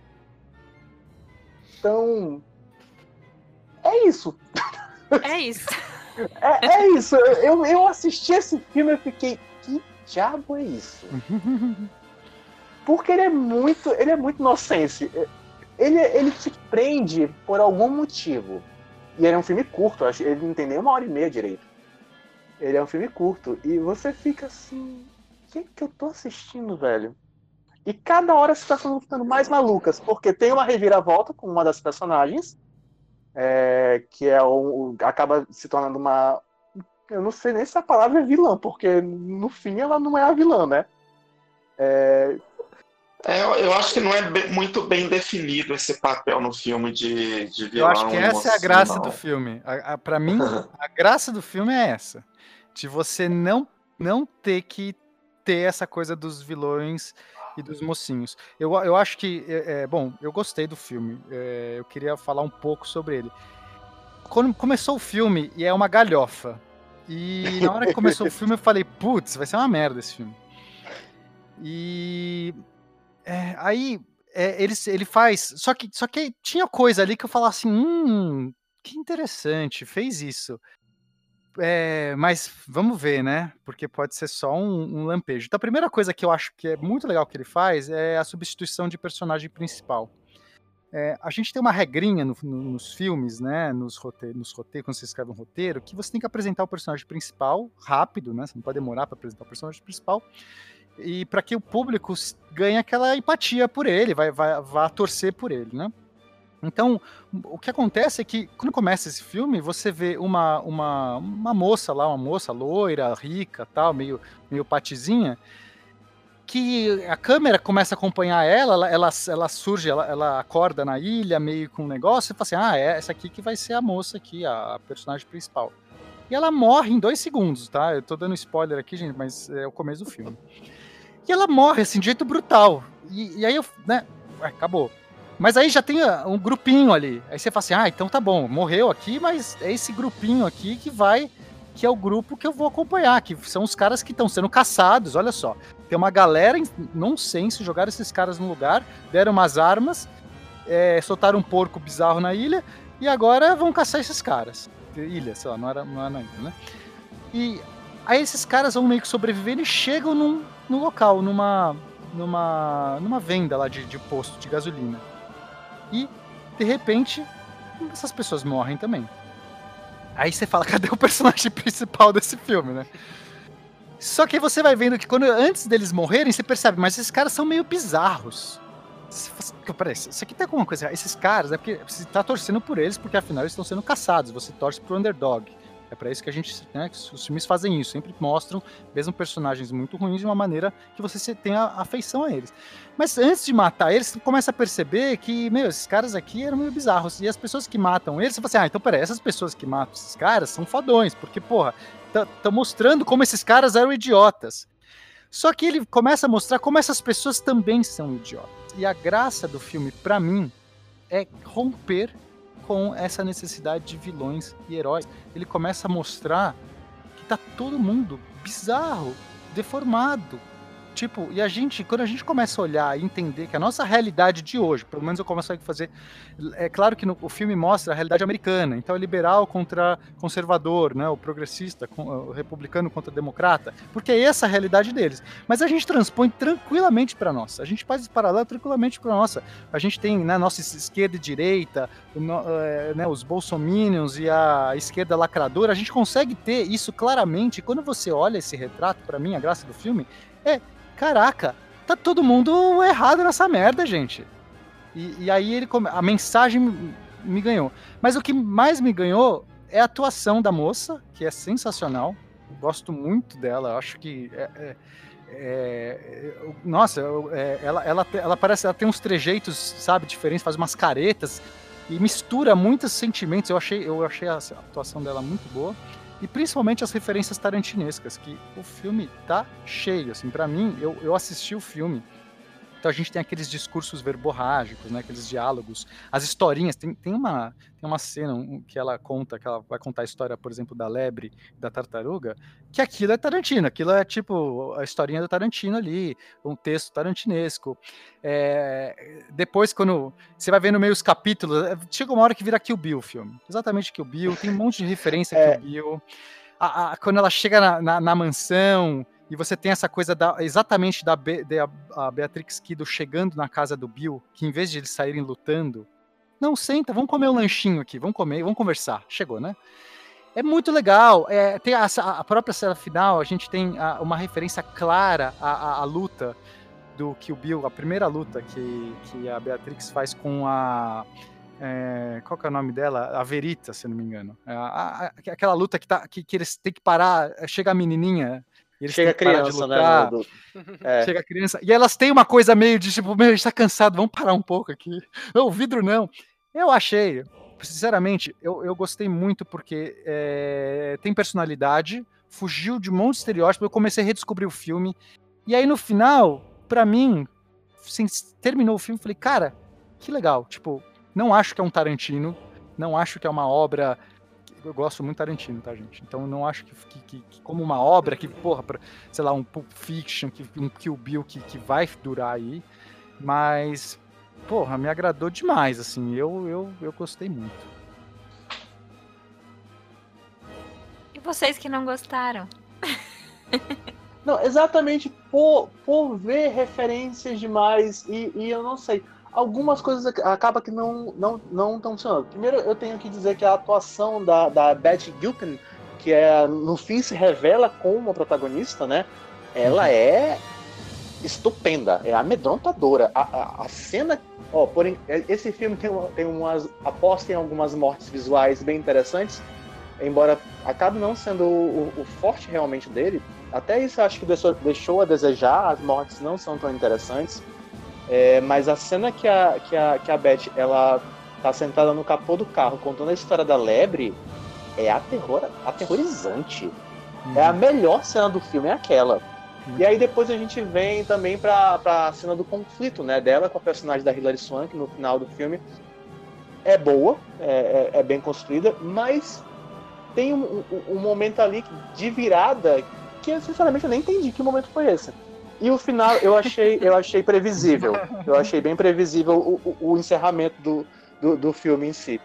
Então, é isso. É isso. É isso. Eu assisti esse filme e fiquei, que diabo é isso? Porque ele é muito inocente. Ele te prende por algum motivo. E ele é um filme curto, ele não tem nem 1h30 direito. Ele é um filme curto. E você fica assim... O que eu tô assistindo, velho? E cada hora as situações vão ficando mais malucas. Porque tem uma reviravolta com uma das personagens. Que acaba se tornando uma... Eu não sei nem se a palavra é vilã. Porque no fim ela não é a vilã, né? Eu acho que não é muito bem definido esse papel no filme de vilão. Eu acho que essa é a graça do filme. Pra mim, a graça do filme é essa. De você não ter que ter essa coisa dos vilões e dos mocinhos. Eu acho que... bom, eu gostei do filme. Eu queria falar um pouco sobre ele. Quando começou o filme, e é uma galhofa. E na hora que começou o filme, eu falei, putz, vai ser uma merda esse filme. E... aí ele faz... Só que tinha coisa ali que eu falava assim, que interessante, fez isso. Mas vamos ver, né? Porque pode ser só um lampejo. Então a primeira coisa que eu acho que é muito legal que ele faz é a substituição de personagem principal. A gente tem uma regrinha nos filmes, né? Nos roteiros, quando você escreve um roteiro, que você tem que apresentar o personagem principal rápido, né? Você não pode demorar para apresentar o personagem principal. E para que o público ganhe aquela empatia por ele, vá torcer por ele, né? Então, o que acontece é que, quando começa esse filme, você vê uma moça lá, uma moça loira, rica, tal, meio patizinha, que a câmera começa a acompanhar ela surge, ela acorda na ilha, meio com um negócio, e fala assim, é essa aqui que vai ser a moça aqui, a personagem principal. E ela morre em 2 segundos, tá? Eu tô dando spoiler aqui, gente, mas é o começo do filme. E ela morre, assim, de jeito brutal. E aí, acabou. Mas aí já tem um grupinho ali. Aí você fala assim, então tá bom, morreu aqui, mas é esse grupinho aqui que é o grupo que eu vou acompanhar, que são os caras que estão sendo caçados, olha só. Tem uma galera nonsense, jogaram esses caras no lugar, deram umas armas, soltaram um porco bizarro na ilha, e agora vão caçar esses caras. Ilha, sei lá, não era na ilha, né? E aí esses caras vão meio que sobrevivendo e chegam no local, numa venda lá de posto de gasolina. E, de repente, essas pessoas morrem também. Aí você fala, cadê o personagem principal desse filme, né? Só que aí você vai vendo que antes deles morrerem, você percebe, mas esses caras são meio bizarros. Peraí, isso aqui tem alguma coisa. Esses caras, é porque você tá torcendo por eles, porque afinal eles estão sendo caçados. Você torce pro underdog. É pra isso que a gente, né, que os filmes fazem isso, sempre mostram, mesmo personagens muito ruins, de uma maneira que você tenha afeição a eles. Mas antes de matar eles, você começa a perceber que, esses caras aqui eram meio bizarros. E as pessoas que matam eles, você fala assim, então peraí, essas pessoas que matam esses caras são fodões, porque, porra, tá mostrando como esses caras eram idiotas. Só que ele começa a mostrar como essas pessoas também são idiotas. E a graça do filme, pra mim, é romper com essa necessidade de vilões e heróis. Ele começa a mostrar que tá todo mundo bizarro, deformado. Tipo, e quando a gente começa a olhar e entender que a nossa realidade de hoje, pelo menos eu começo a fazer... É claro que o filme mostra a realidade americana, então é liberal contra conservador, né, o progressista, o republicano contra democrata, porque é essa a realidade deles. Mas a gente transpõe tranquilamente para nossa. A gente faz esse paralelo tranquilamente para nossa. A gente tem, né, nossa esquerda e direita, né, os bolsominions e a esquerda lacradora. A gente consegue ter isso claramente. Quando você olha esse retrato, para mim, a graça do filme caraca, tá todo mundo errado nessa merda, gente. E aí a mensagem me ganhou. Mas o que mais me ganhou é a atuação da moça, que é sensacional. Eu gosto muito dela, eu acho que nossa, ela parece, ela tem uns trejeitos, sabe, diferentes, faz umas caretas e mistura muitos sentimentos. Eu achei a atuação dela muito boa. E principalmente as referências tarantinescas, que o filme tá cheio, assim, pra mim, eu assisti o filme, então a gente tem aqueles discursos verborrágicos, né, aqueles diálogos, as historinhas, tem uma cena que ela vai contar a história, por exemplo, da lebre, da tartaruga, que aquilo é Tarantino, aquilo é tipo a historinha do Tarantino ali, um texto tarantinesco. Depois, quando você vai vendo meio os capítulos, chega uma hora que vira Kill Bill o filme, exatamente Kill Bill, tem um monte de referência a Kill Bill. Quando ela chega na mansão, e você tem essa coisa exatamente da Beatrix Kiddo chegando na casa do Bill, que em vez de eles saírem lutando, não, senta, vamos comer um lanchinho aqui, vamos comer, vamos conversar. Chegou, né? É muito legal. Tem a própria cena final, a gente tem uma referência clara à luta do Kill Bill, a primeira luta que a Beatrix faz com a... qual que é o nome dela? A Verita, se não me engano. Aquela luta que eles têm que parar, chega a menininha... Chega a criança, né? Chega a criança. E elas têm uma coisa meio de tipo, a gente tá cansado, vamos parar um pouco aqui. Não, o vidro não. Eu achei, sinceramente, eu gostei muito porque tem personalidade, fugiu de um monte de estereótipo, eu comecei a redescobrir o filme. E aí no final, pra mim, assim, terminou o filme, falei, cara, que legal. Tipo, não acho que é um Tarantino, não acho que é uma obra... Eu gosto muito de Tarantino, tá, gente? Então eu não acho que como uma obra que, porra, sei lá, um Pulp Fiction, um Kill Bill que vai durar aí, mas, porra, me agradou demais, assim, eu gostei muito. E vocês que não gostaram? Não, exatamente por ver referências demais e eu não sei... Algumas coisas acabam que não estão funcionando. Primeiro, eu tenho que dizer que a atuação da Betty Gilpin, que no fim se revela como uma protagonista, né? Ela é estupenda, é amedrontadora. A cena... porém, esse filme tem umas... aposta em algumas mortes visuais bem interessantes, embora acabe não sendo o forte realmente dele. Até isso eu acho que deixou a desejar, as mortes não são tão interessantes. Mas a cena que a Beth, ela tá sentada no capô do carro contando a história da lebre é aterrorizante. É a melhor cena do filme, é aquela. E aí depois a gente vem também pra cena do conflito, né, dela com a personagem da Hilary Swank no final do filme. É boa, é bem construída, mas tem um momento ali de virada que, sinceramente, eu nem entendi que momento foi esse. E o final eu achei previsível. Eu achei bem previsível o encerramento do filme em si.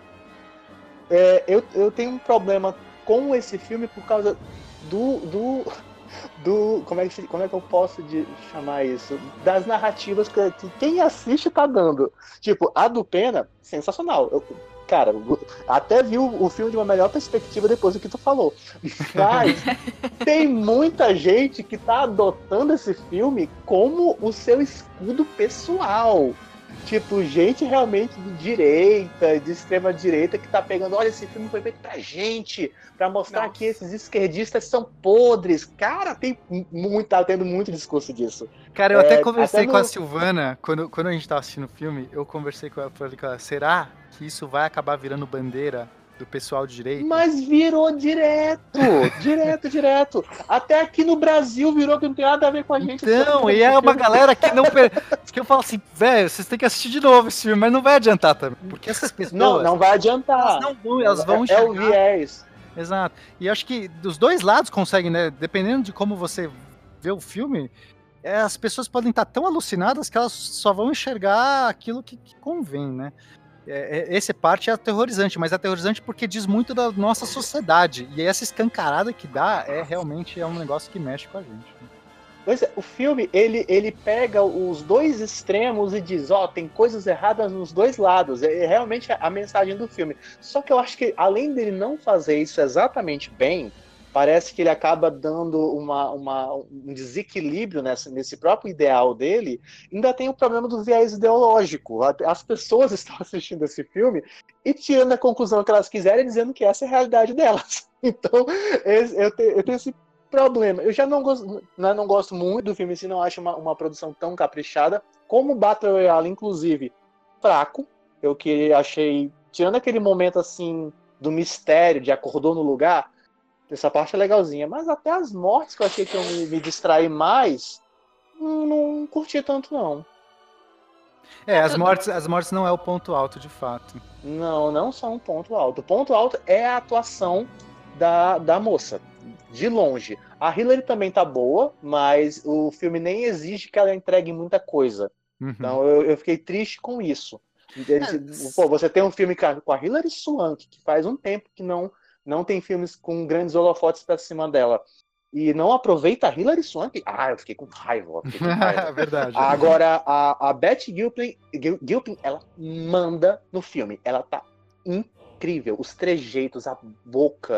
Eu tenho um problema com esse filme por causa do como é que eu posso chamar isso? Das narrativas que quem assiste tá dando. Tipo, a do Pena, sensacional. Cara, até vi o filme de uma melhor perspectiva depois do que tu falou. Mas tem muita gente que tá adotando esse filme como o seu escudo pessoal. Tipo, gente realmente de direita, de extrema direita, que tá pegando, olha, esse filme foi feito pra gente, pra mostrar que esses esquerdistas são podres. Cara, tá tendo muito discurso disso. Cara, eu até conversei com a Silvana, quando a gente tava assistindo o filme, eu conversei com ela, falei com ela, será que isso vai acabar virando bandeira do pessoal de direita? Mas virou direto. Até aqui no Brasil virou, que não tem nada a ver com a gente. Então, e é uma galera que não... que eu falo assim, velho, vocês têm que assistir de novo esse filme, mas não vai adiantar também. Porque essas pessoas... Não vai adiantar. Elas vão enxergar. É o viés. Exato. E acho que dos dois lados conseguem, né? Dependendo de como você vê o filme, as pessoas podem estar tão alucinadas que elas só vão enxergar aquilo que convém, né? Essa parte é aterrorizante, mas é aterrorizante porque diz muito da nossa sociedade. E essa escancarada que dá realmente um negócio que mexe com a gente. Pois é, o filme, ele pega os dois extremos e diz, tem coisas erradas nos dois lados. É realmente a mensagem do filme. Só que eu acho que, além dele não fazer isso exatamente bem, parece que ele acaba dando um desequilíbrio nesse próprio ideal dele. Ainda tem o problema do viés ideológico. As pessoas estão assistindo esse filme e tirando a conclusão que elas quiserem, dizendo que essa é a realidade delas. Então, eu tenho esse problema. Eu já não gosto muito do filme, assim, não acho uma produção tão caprichada. Como Battle Royale, inclusive, fraco. Eu que achei, tirando aquele momento assim do mistério de acordou no lugar, essa parte é legalzinha, mas até as mortes que eu achei que eu me distrair mais, não curti tanto, não. As mortes não é o ponto alto, de fato. Não são um ponto alto. O ponto alto é a atuação da moça, de longe. A Hilary também tá boa, mas o filme nem exige que ela entregue muita coisa. Uhum. Então eu fiquei triste com isso. Você tem um filme com a Hilary Swank, que faz um tempo que não tem filmes com grandes holofotes pra cima dela. E não aproveita a Hilary Swank. Eu fiquei com raiva. Verdade. Agora, a Beth Gilpin, ela manda no filme. Ela tá incrível. Os trejeitos, a boca,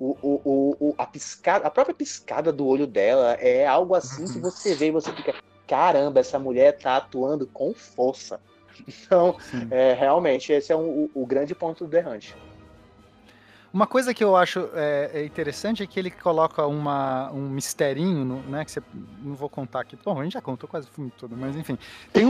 a piscada, a própria piscada do olho dela é algo assim que você vê e você fica, caramba, essa mulher tá atuando com força. Então, realmente, esse é o grande ponto do The Hunt. Uma coisa que eu acho interessante é que ele coloca um misterinho, né? Que você não vou contar aqui. Bom, a gente já contou quase o filme todo, mas enfim. Tem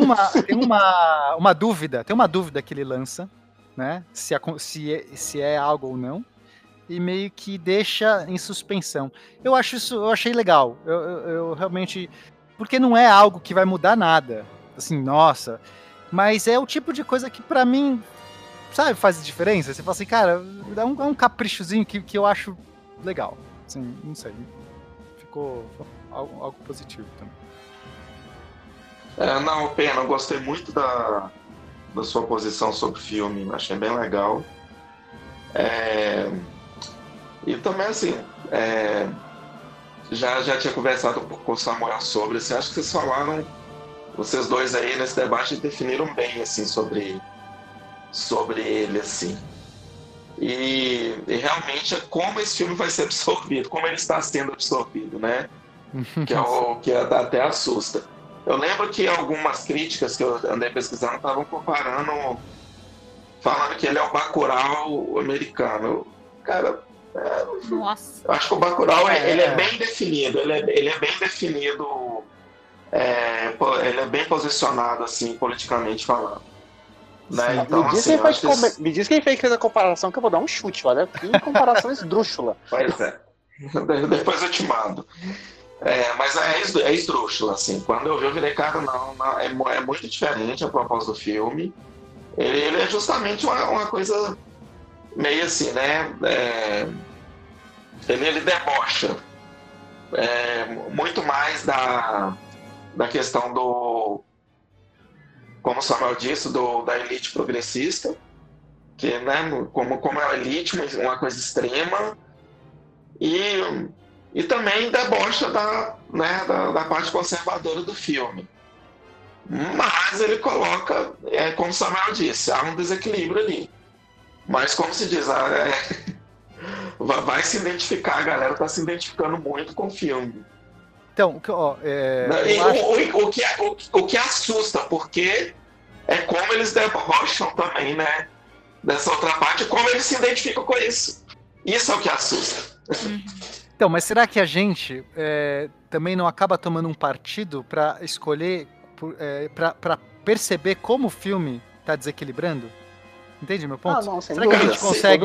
uma dúvida. Tem uma dúvida que ele lança, né? Se é algo ou não. E meio que deixa em suspensão. Eu achei legal. Eu realmente. Porque não é algo que vai mudar nada. Assim, nossa. Mas é o tipo de coisa que pra mim, sabe, faz diferença. Você fala assim, cara, dá um caprichozinho que eu acho legal. Assim, não sei. Ficou algo positivo também. Não, Pena, eu gostei muito da sua posição sobre o filme. Achei bem legal. E também, assim, já tinha conversado com o Samuel sobre, assim, acho que vocês falaram, vocês dois aí nesse debate definiram bem, assim, sobre ele, assim. E realmente é como esse filme vai ser absorvido, como ele está sendo absorvido, né? que até assusta. Eu lembro que algumas críticas que eu andei pesquisando estavam comparando, falando que ele é o Bacurau americano. Cara, Nossa. eu acho que o Bacurau ele é bem definido, ele é bem definido, ele é bem posicionado, assim, politicamente falando. Né? Então, me diz quem fez a comparação, que eu vou dar um chute, olha. Que comparação esdrúxula. Pois é. Depois eu te mando. Mas é esdrúxula, assim. Quando eu vi, eu virei, cara, não é muito diferente a proposta do filme. Ele é justamente uma coisa meio assim, né? Ele debocha muito mais da questão do, como o Samuel disse, da elite progressista, que, né, como é a elite, uma coisa extrema, e também debocha da parte conservadora do filme. Mas ele coloca, como o Samuel disse, há um desequilíbrio ali. Mas, como se diz, vai se identificar, a galera está se identificando muito com o filme. Então, o que assusta, porque é como eles debocham também, né? Dessa outra parte, como eles se identificam com isso. Isso é o que assusta. Então, mas será que a gente também não acaba tomando um partido para escolher, para perceber como o filme está desequilibrando? Entende meu ponto? Não, sem será dúvida. Que a gente consegue...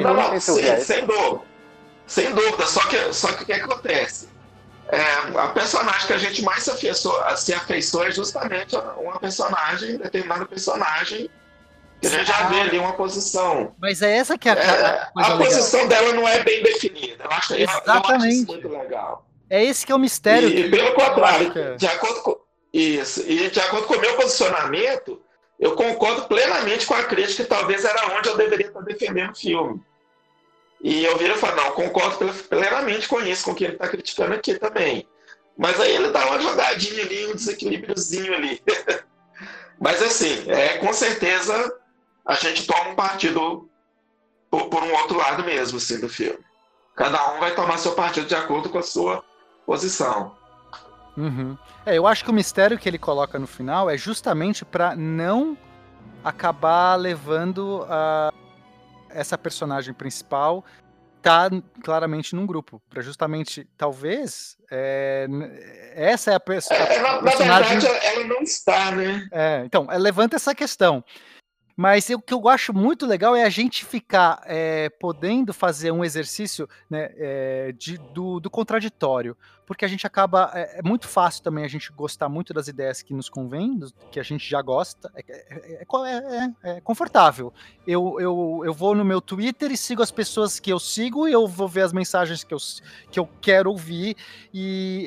Sem dúvida. Só que o que acontece? A personagem que a gente mais se afeiçoa é justamente determinada personagem, que a gente já vê ali uma posição. Mas é essa que é a posição dela não é bem definida. Eu acho isso muito legal. É esse que é o mistério. E pelo contrário, de acordo com o meu posicionamento, eu concordo plenamente com a crítica, que talvez era onde eu deveria estar defendendo o filme. E eu viro e falo, não, concordo plenamente com isso, com o que ele está criticando aqui também. Mas aí ele dá uma jogadinha ali, um desequilíbriozinho ali. Mas assim, com certeza a gente toma um partido por um outro lado mesmo, assim, do filme. Cada um vai tomar seu partido de acordo com a sua posição. Uhum. Eu acho que o mistério que ele coloca no final é justamente para não acabar levando essa personagem principal tá claramente num grupo, para justamente, talvez, essa é a personagem... Na verdade, ela não está, né? Então, levanta essa questão. Mas o que eu acho muito legal é a gente ficar podendo fazer um exercício, né, do contraditório, porque a gente acaba, é muito fácil também a gente gostar muito das ideias que nos convêm, que a gente já gosta, é confortável. Eu vou no meu Twitter e sigo as pessoas que eu sigo, e eu vou ver as mensagens que eu quero ouvir, e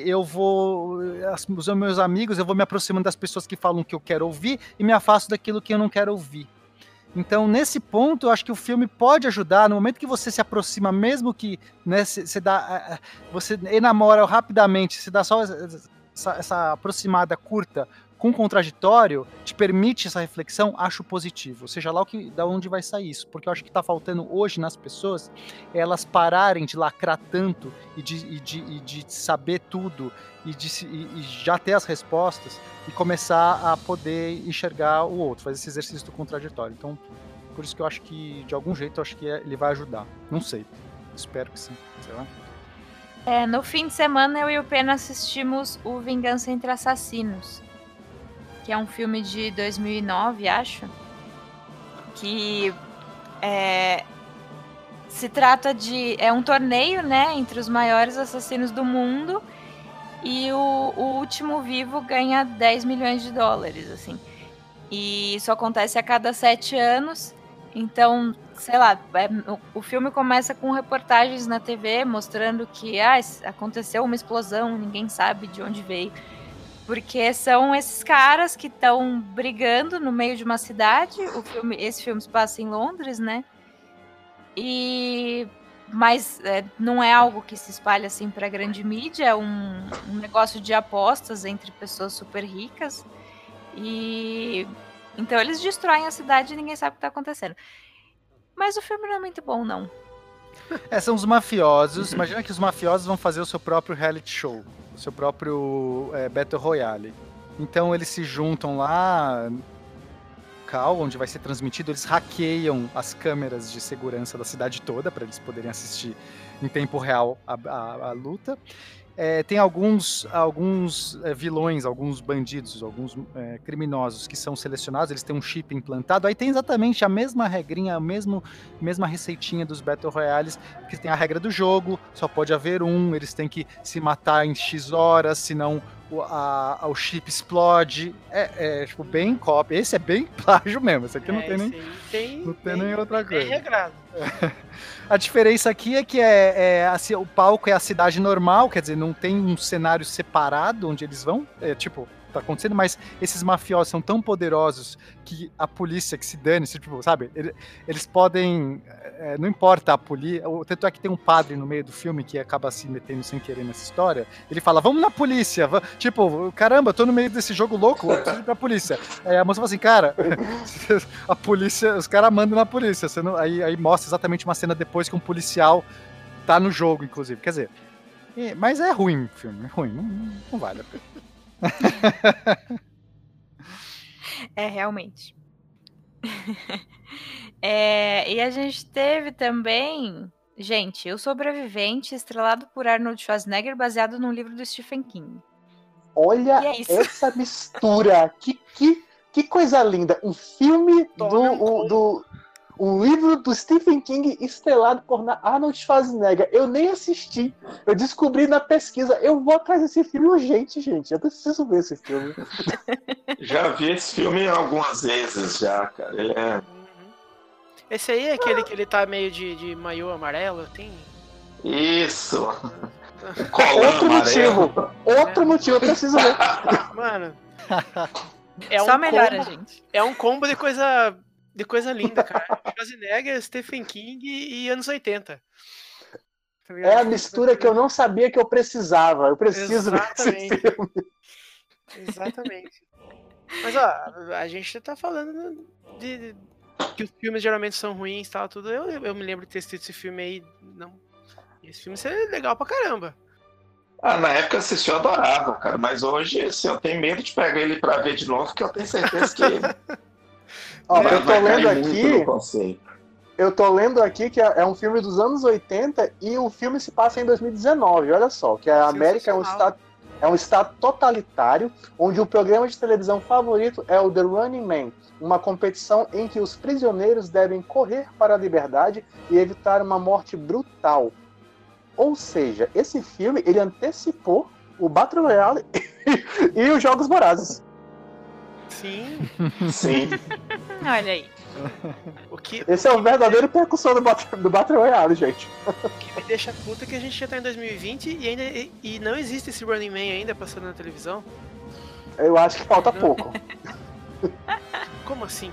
os meus amigos, eu vou me aproximando das pessoas que falam que eu quero ouvir, e me afasto daquilo que eu não quero ouvir. Então, nesse ponto, eu acho que o filme pode ajudar, no momento que você se aproxima, mesmo que, né, você enamora rapidamente, você dá só essa aproximada curta com contraditório, te permite essa reflexão, acho positivo. Seja lá da onde vai sair isso, porque eu acho que está faltando hoje nas pessoas elas pararem de lacrar tanto e de saber tudo e já ter as respostas e começar a poder enxergar o outro, fazer esse exercício do contraditório. Então, por isso que eu acho que, de algum jeito, eu acho que ele vai ajudar. Não sei. Espero que sim. Sei lá. No fim de semana, eu e o Pena assistimos o Vingança entre Assassinos, que é um filme de 2009, acho, que se trata de... É um torneio, né, entre os maiores assassinos do mundo, e o último vivo ganha 10 milhões de dólares, assim. E isso acontece a cada 7 anos. Então, sei lá, o filme começa com reportagens na TV mostrando que aconteceu uma explosão, ninguém sabe de onde veio. Porque são esses caras que estão brigando no meio de uma cidade. Esse filme se passa em Londres, né? Mas não é algo que se espalha assim para a grande mídia, é um negócio de apostas entre pessoas super ricas. Então eles destroem a cidade e ninguém sabe o que está acontecendo. Mas o filme não é muito bom, não. São os mafiosos. Imagina que os mafiosos vão fazer o seu próprio reality show, o seu próprio Battle Royale. Então eles se juntam lá, onde vai ser transmitido, eles hackeiam as câmeras de segurança da cidade toda para eles poderem assistir em tempo real a luta. Tem alguns vilões, alguns bandidos, alguns criminosos que são selecionados, eles têm um chip implantado, aí tem exatamente a mesma regrinha, a mesma receitinha dos Battle Royales, que tem a regra do jogo, só pode haver um, eles têm que se matar em X horas, senão o chip explode. Tipo, bem cópia. Esse é bem plágio mesmo, esse aqui não tem nem outra coisa. Bem regrado. A diferença aqui é que o palco é a cidade normal, quer dizer, não tem um cenário separado onde eles vão, tá acontecendo, mas esses mafiosos são tão poderosos que a polícia que se dane, tipo, sabe, eles podem, não importa a polícia, tanto é que tem um padre no meio do filme que acaba se metendo sem querer nessa história, ele fala, vamos na polícia, tipo, caramba, eu tô no meio desse jogo louco, eu preciso ir pra polícia. Aí a moça fala assim, cara, a polícia, os caras mandam na polícia, aí mostra exatamente uma cena depois que um policial tá no jogo, inclusive, quer dizer, mas é ruim o filme, é ruim, não vale a pena. Realmente. E a gente teve também, gente, O Sobrevivente, estrelado por Arnold Schwarzenegger, baseado num livro do Stephen King. Olha essa mistura, que coisa linda, um filme um livro do Stephen King estrelado por Arnold Schwarzenegger. Eu nem assisti. Eu descobri na pesquisa. Eu vou atrás desse filme urgente, gente. Eu preciso ver esse filme. Já vi esse filme algumas vezes já, cara. Ele é... Esse aí é aquele que ele tá meio de maiô amarelo, tem? Isso. Outro motivo, eu preciso ver. Mano. Só melhora, gente. É um combo de coisa linda, cara. Schwarzenegger, Stephen King e anos 80. É a mistura que eu não sabia que eu precisava. Eu preciso ver esse filme. Exatamente. Mas, ó, a gente tá falando de que os filmes geralmente são ruins e tal, tudo. Eu me lembro de ter assistido esse filme aí. Não. Esse filme seria legal pra caramba. Na época eu assisti, eu adorava, cara. Mas hoje, assim, eu tenho medo de pegar ele pra ver de novo, porque eu tenho certeza que... eu tô lendo aqui que é um filme dos anos 80 e o filme se passa em 2019, olha só, que a América é um estado totalitário, onde o programa de televisão favorito é o The Running Man, uma competição em que os prisioneiros devem correr para a liberdade e evitar uma morte brutal. Ou seja, esse filme, ele antecipou o Battle Royale e os Jogos Vorazes. Sim. Olha aí. Esse é o verdadeiro percussor do Battle Royale, gente. O que me deixa puta é que a gente já tá em 2020 e não existe esse Running Man ainda passando na televisão. Eu acho que falta pouco. Como assim?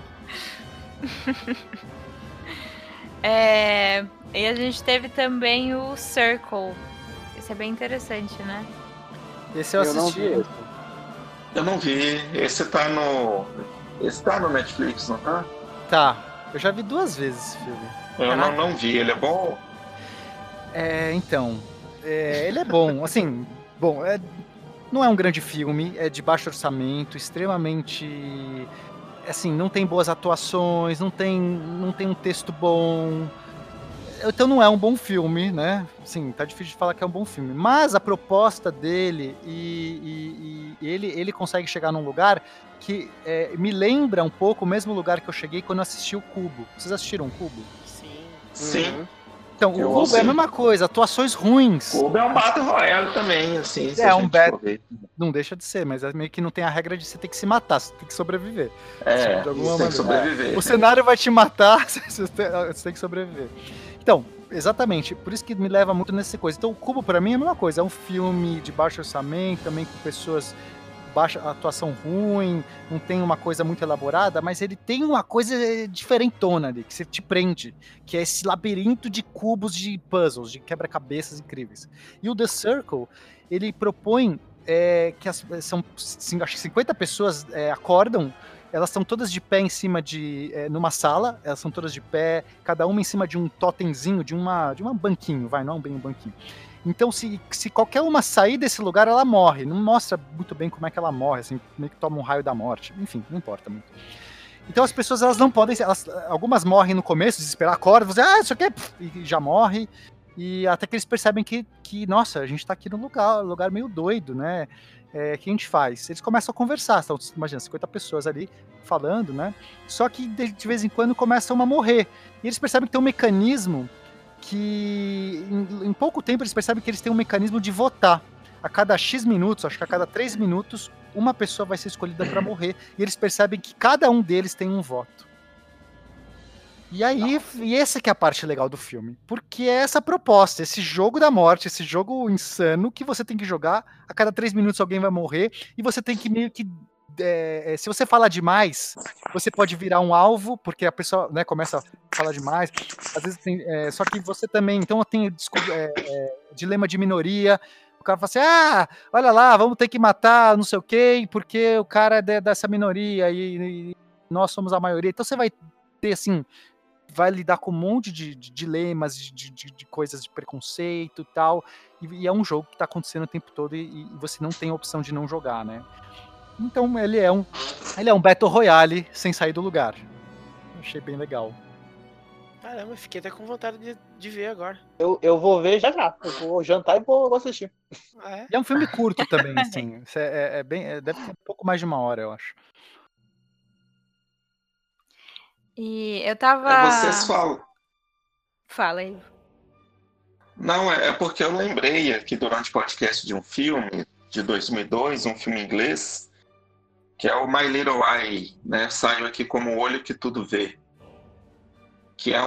E a gente teve também o Circle. Esse é bem interessante, né? Esse eu assisti. Eu não vi. Esse tá no Netflix, não tá? Tá. Eu já vi 2 vezes esse filme. Eu não vi. Ele é bom? Então. Ele é bom. Assim, não é um grande filme. É de baixo orçamento, extremamente... Assim, não tem boas atuações, não tem um texto bom... Então não é um bom filme, né? Sim, tá difícil de falar que é um bom filme. Mas a proposta dele e ele consegue chegar num lugar que me lembra um pouco o mesmo lugar que eu cheguei quando eu assisti o Cubo. Vocês assistiram o Cubo? Sim. Então, o Cubo é a mesma coisa, atuações ruins. O Cubo é um Battle Royale também, assim. Um Battle. Não deixa de ser, mas é meio que não tem a regra de você ter que se matar, você tem que sobreviver. De alguma maneira. Sobreviver. O cenário vai te matar, você tem que sobreviver. Então, exatamente, por isso que me leva muito nessa coisa. Então, o Cubo, pra mim, é a mesma coisa. É um filme de baixo orçamento, também com pessoas... baixa atuação ruim, não tem uma coisa muito elaborada, mas ele tem uma coisa diferentona ali, que você te prende, que é esse labirinto de cubos de puzzles, de quebra-cabeças incríveis. E o The Circle, ele propõe que são, acho que 50 pessoas acordam elas são todas de pé em cima numa sala, elas são todas de pé, cada uma em cima de um totemzinho, de um banquinho, não bem um banquinho. Então, se qualquer uma sair desse lugar, ela morre. Não mostra muito bem como é que ela morre, assim, meio que toma um raio da morte. Enfim, não importa muito. Então, as pessoas, elas não podem... algumas morrem no começo, desesperar, acordam, você, isso aqui e já morre. E até que eles percebem que nossa, a gente tá aqui num lugar meio doido, né? O que a gente faz? Eles começam a conversar. Então, imagina, 50 pessoas ali falando, né? Só que, de vez em quando, começam a morrer. E eles percebem que tem um mecanismo que em pouco tempo eles percebem que eles têm um mecanismo de votar. A cada X minutos, acho que a cada 3 minutos, uma pessoa vai ser escolhida para morrer. E eles percebem que cada um deles tem um voto. E aí, essa que é a parte legal do filme. Porque é essa proposta, esse jogo da morte, esse jogo insano que você tem que jogar, a cada 3 minutos alguém vai morrer, e você tem que meio que... se você falar demais, você pode virar um alvo, porque a pessoa, né, começa a falar demais. Às vezes tem, só que você também... Então eu tenho dilema de minoria. O cara fala assim, olha lá, vamos ter que matar não sei o quê, porque o cara é dessa minoria e nós somos a maioria. Então você vai ter, assim... vai lidar com um monte de dilemas, de coisas de preconceito e tal, e é um jogo que tá acontecendo o tempo todo e você não tem a opção de não jogar, né? Então ele é um Battle Royale sem sair do lugar. Achei bem legal. Caramba, fiquei até com vontade de ver agora. Eu vou ver já. Eu vou jantar e vou assistir. E é um filme curto também, assim. Deve ter um pouco mais de 1 hora, eu acho. E eu tava... Vocês falam. Fala aí. Não, é porque eu lembrei aqui durante o podcast de um filme de 2002, um filme inglês, que é o My Little Eye, né? Saiu aqui como O Olho que Tudo Vê. Que é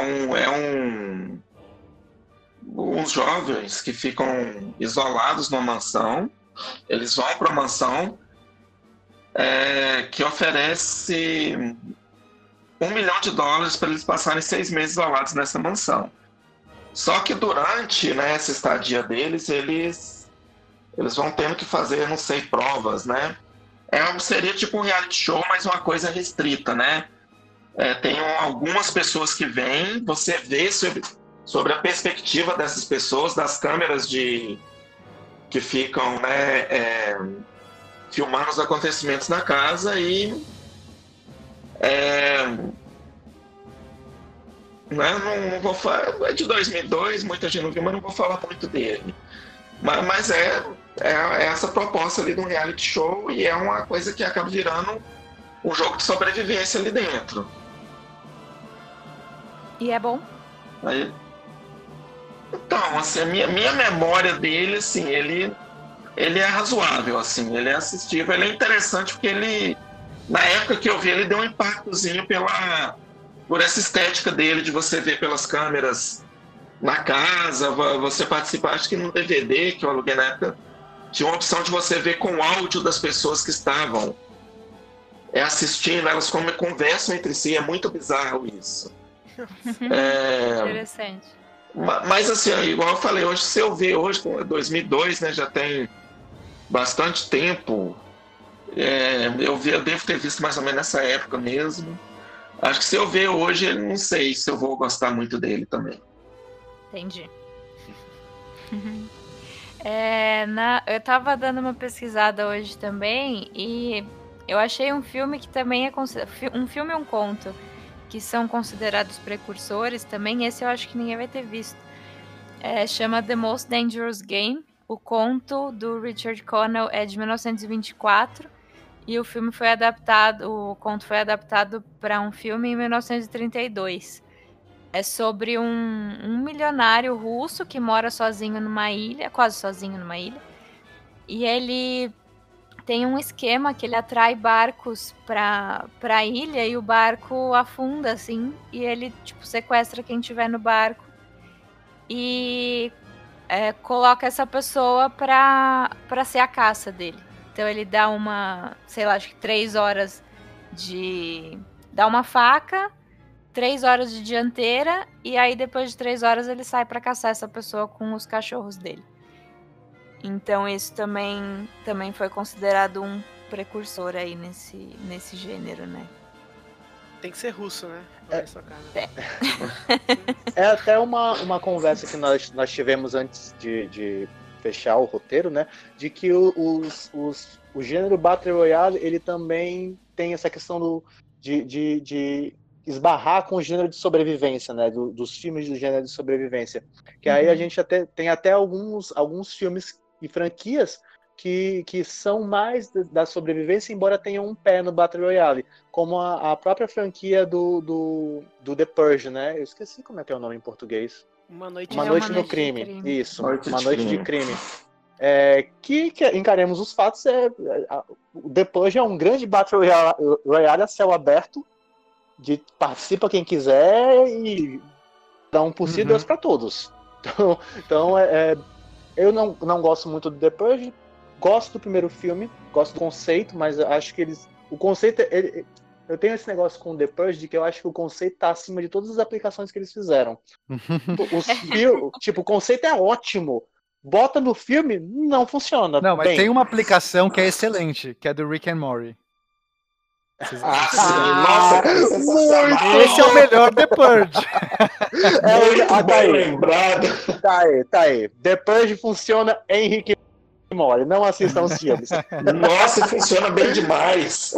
uns jovens que ficam isolados numa mansão. Eles vão para a mansão que oferece $1 milhão para eles passarem 6 meses isolados nessa mansão. Só que durante, né, essa estadia deles, eles vão tendo que fazer, não sei, provas, né? Seria tipo um reality show, mas uma coisa restrita, né? Tem algumas pessoas que vêm, você vê sobre a perspectiva dessas pessoas, das câmeras que ficam, né, filmando os acontecimentos na casa e não vou falar, é de 2002, muita gente não viu, mas não vou falar muito dele. Mas é essa proposta ali de um reality show e é uma coisa que acaba virando um jogo de sobrevivência ali dentro. E é bom? Então, assim, a minha memória dele, assim, ele é razoável, assim, ele é assistível, ele é interessante porque ele, na época que eu vi, ele deu um impactozinho por essa estética dele, de você ver pelas câmeras na casa, você participar, acho que no DVD que eu aluguei na época, tinha uma opção de você ver com o áudio das pessoas que estavam assistindo, elas como conversam entre si, é muito bizarro isso. Interessante. Mas assim, igual eu falei, hoje, se eu ver hoje, 2002, né, já tem bastante tempo, eu devo ter visto mais ou menos nessa época mesmo. Acho que se eu ver hoje, não sei se eu vou gostar muito dele também. Entendi. Eu tava dando uma pesquisada hoje também e eu achei um filme que também é um filme e um conto que são considerados precursores também. Esse eu acho que ninguém vai ter visto. Chama The Most Dangerous Game. O conto do Richard Connell é de 1924 e o conto foi adaptado para um filme em 1932. É sobre um milionário russo que mora sozinho numa ilha, quase sozinho numa ilha, e ele tem um esquema que ele atrai barcos pra ilha e o barco afunda, assim, e ele, tipo, sequestra quem tiver no barco e coloca essa pessoa pra ser a caça dele. Então ele dá acho que 3 horas dá uma faca, 3 horas de dianteira, e aí depois de 3 horas ele sai pra caçar essa pessoa com os cachorros dele. Então isso também foi considerado um precursor aí nesse gênero, né? Tem que ser russo, né? Pra ver sua cara. É até uma conversa que nós tivemos antes de fechar o roteiro, né? De que o gênero Battle Royale, ele também tem essa questão de esbarrar com o gênero de sobrevivência, né? Dos filmes do gênero de sobrevivência. Que aí a gente tem até alguns filmes e franquias que são mais da sobrevivência, embora tenham um pé no Battle Royale, como a própria franquia do The Purge, né? Eu esqueci como é que é o nome em português. Uma Noite no Crime. Isso, Uma Noite de Crime. Que encaremos os fatos, o The Purge é um grande Battle Royale a céu aberto, participa quem quiser e dá um por si, Deus para todos. Então eu não gosto muito do The Purge. Gosto do primeiro filme, gosto do conceito, mas acho que o conceito, eu tenho esse negócio com o The Purge de que eu acho que o conceito está acima de todas as aplicações que eles fizeram. O conceito é ótimo. Bota no filme, não funciona. Não, mas tem uma aplicação que é excelente, que é do Rick and Morty. Nossa, cara, esse é o melhor The Purge. Bem lembrado. Tá aí. The Purge funciona em Rick and Morty, não assistam os filmes. Nossa, funciona bem demais.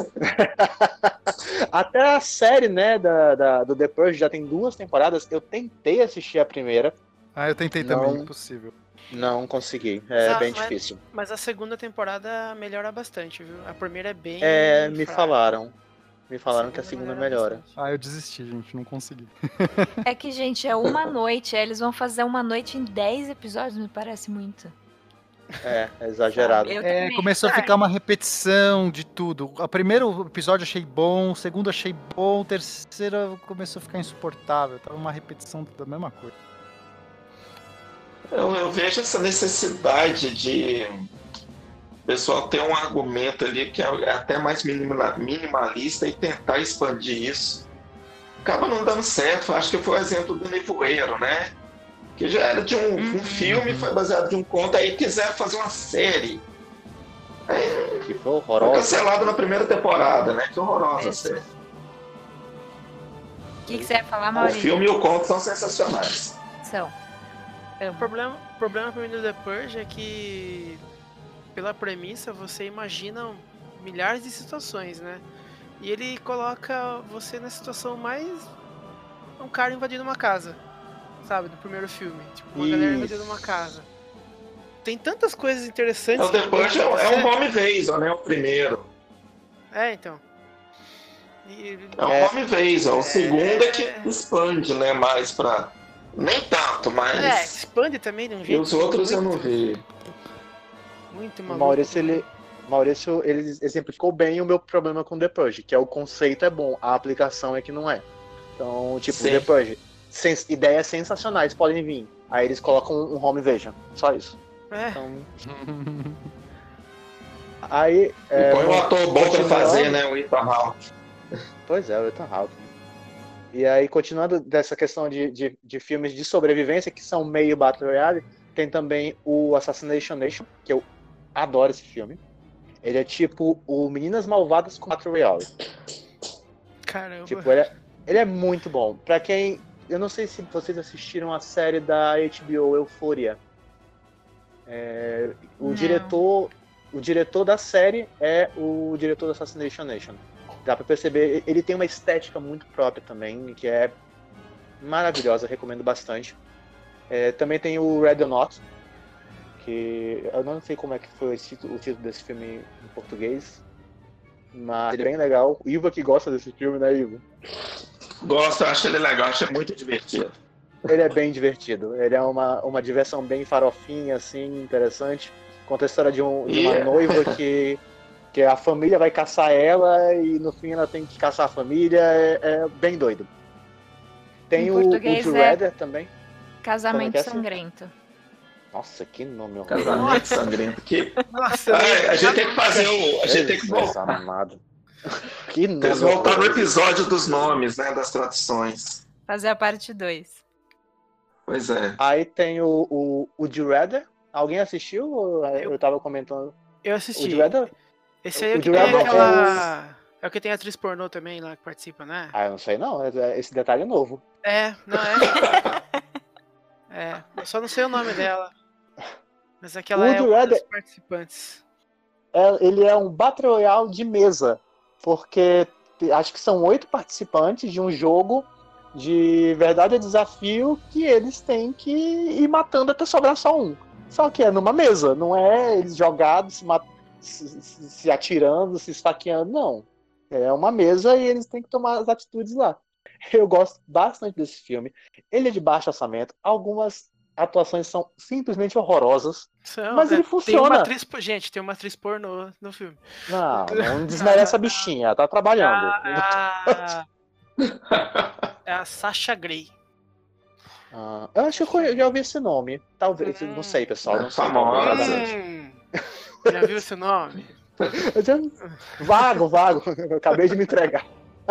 Até a série, né, do The Purge já tem 2 temporadas. Eu tentei assistir a primeira. Eu tentei também, impossível. Não consegui, bem difícil. Mas a segunda temporada melhora bastante, viu? A primeira é bem... Me falaram que a segunda melhora. Eu desisti, gente, não consegui. É que, gente, é uma noite, eles vão fazer uma noite em 10 episódios, me parece muito. É exagerado. Começou a ficar uma repetição de tudo. O primeiro episódio achei bom, o segundo achei bom, o terceiro começou a ficar insuportável. Tava uma repetição da mesma coisa. Eu vejo essa necessidade de o pessoal ter um argumento ali que é até mais minimalista e tentar expandir isso. Acaba não dando certo. Acho que foi o exemplo do Nevoeiro, né? Que já era de um filme, foi baseado em um conto, aí quiseram fazer uma série. Que foi horrorosa. Foi cancelado na primeira temporada, né? Que horrorosa a série. O que você ia falar, Maurício? O filme e o conto são sensacionais. São. O problema pra mim do The Purge é que, pela premissa, você imagina milhares de situações, né? E ele coloca você na situação mais... um cara invadindo uma casa, sabe? Do primeiro filme. Tipo, uma galera invadindo uma casa. Tem tantas coisas interessantes... O The Purge é um home invasion, né? O primeiro. Então. É um home invasion. O segundo é que expande, né? Mais pra... Nem tanto, mas... expande também de um jeito... E os outros eu não vi. Muito maluco. Maurício, ele exemplificou bem o meu problema com The Purge, que é o conceito é bom, a aplicação é que não é. Então, tipo, The Purge, ideias sensacionais podem vir. Aí eles colocam um home invasion, só isso. Então... Aí... põe um ator bom pra fazer, né? O Ethan Hawke. Pois é, o Ethan Hawke. E aí, continuando dessa questão de filmes de sobrevivência, que são meio Battle Royale, tem também o Assassination Nation, que eu adoro esse filme. Ele é tipo o Meninas Malvadas com Battle Royale. Caramba. Tipo, ele é muito bom. Pra quem... Eu não sei se vocês assistiram a série da HBO Euphoria. O diretor da série é o diretor do Assassination Nation. Dá pra perceber, ele tem uma estética muito própria também, que é maravilhosa, recomendo bastante. Também tem o Red or Not, que eu não sei como é que foi o título desse filme em português, mas ele é bem legal. Ivo que gosta desse filme, né, Ivo? Gosto, acho ele legal, acho muito divertido. Ele é bem divertido, ele é uma diversão bem farofinha, assim, interessante. Conta a história de uma noiva que a família vai caçar ela e no fim ela tem que caçar a família, é bem doido. Tem o Redder também. Casamento Sangrento. Nossa, que nome horrível. Casamento Sangrento. Nossa, a gente tem que fazer a gente tem que voltar. Amado. Que nome. Eles voltaram no episódio dos nomes, né, das traduções. Fazer a parte 2. Pois é. Aí tem o Redder. Alguém assistiu? Eu tava comentando. Eu assisti. O Redder? Esse aí é o que tem aquela... É o que tem atriz pornô também lá que participa, né? Ah, eu não sei não, esse detalhe é novo. Não é. Eu só não sei o nome dela. Mas aquela O é Would You uma Rather das participantes. ele é um Battle Royale de mesa, porque acho que são 8 participantes de um jogo de verdade é desafio que eles têm que ir matando até sobrar só um. Só que é numa mesa, não é eles jogados, se atirando, se esfaqueando, não. É uma mesa e eles têm que tomar as atitudes lá. Eu gosto bastante desse filme. Ele é de baixo orçamento, algumas atuações são simplesmente horrorosas, mas ele Tem uma funciona. atriz, gente, tem uma atriz pornô no filme. Não desmerece a bichinha, ela tá trabalhando. É a Sasha Grey. Eu acho que eu já ouvi esse nome. Talvez, não sei, pessoal. Não sei, talvez. Já viu esse nome? Vago. Eu acabei de me entregar.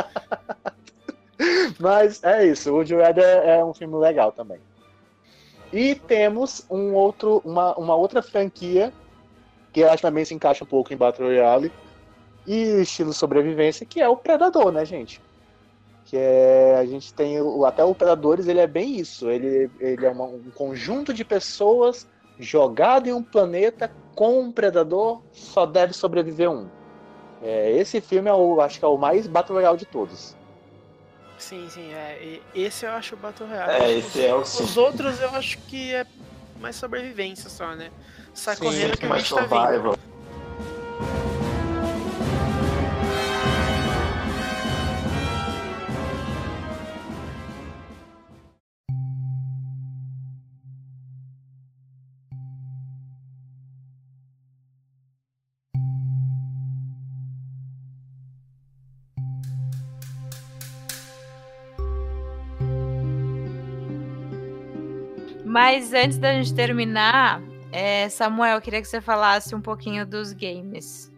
Mas é isso. O Would You Rather é um filme legal também. E temos uma outra franquia que eu acho que também se encaixa um pouco em Battle Royale e estilo sobrevivência, que é o Predador, né, gente? Que a gente tem até o Predadores, ele é bem isso. Ele é um conjunto de pessoas jogado em um planeta com um predador, só deve sobreviver um. Esse filme acho que é o mais Battle Royale de todos. Sim. Esse eu acho o Battle Royale. Esse é o sim. Os outros eu acho que é mais sobrevivência só, né? Sai Sim, correndo que o mais bicho tá survival. vindo. Mas antes da gente terminar, Samuel, eu queria que você falasse um pouquinho dos games.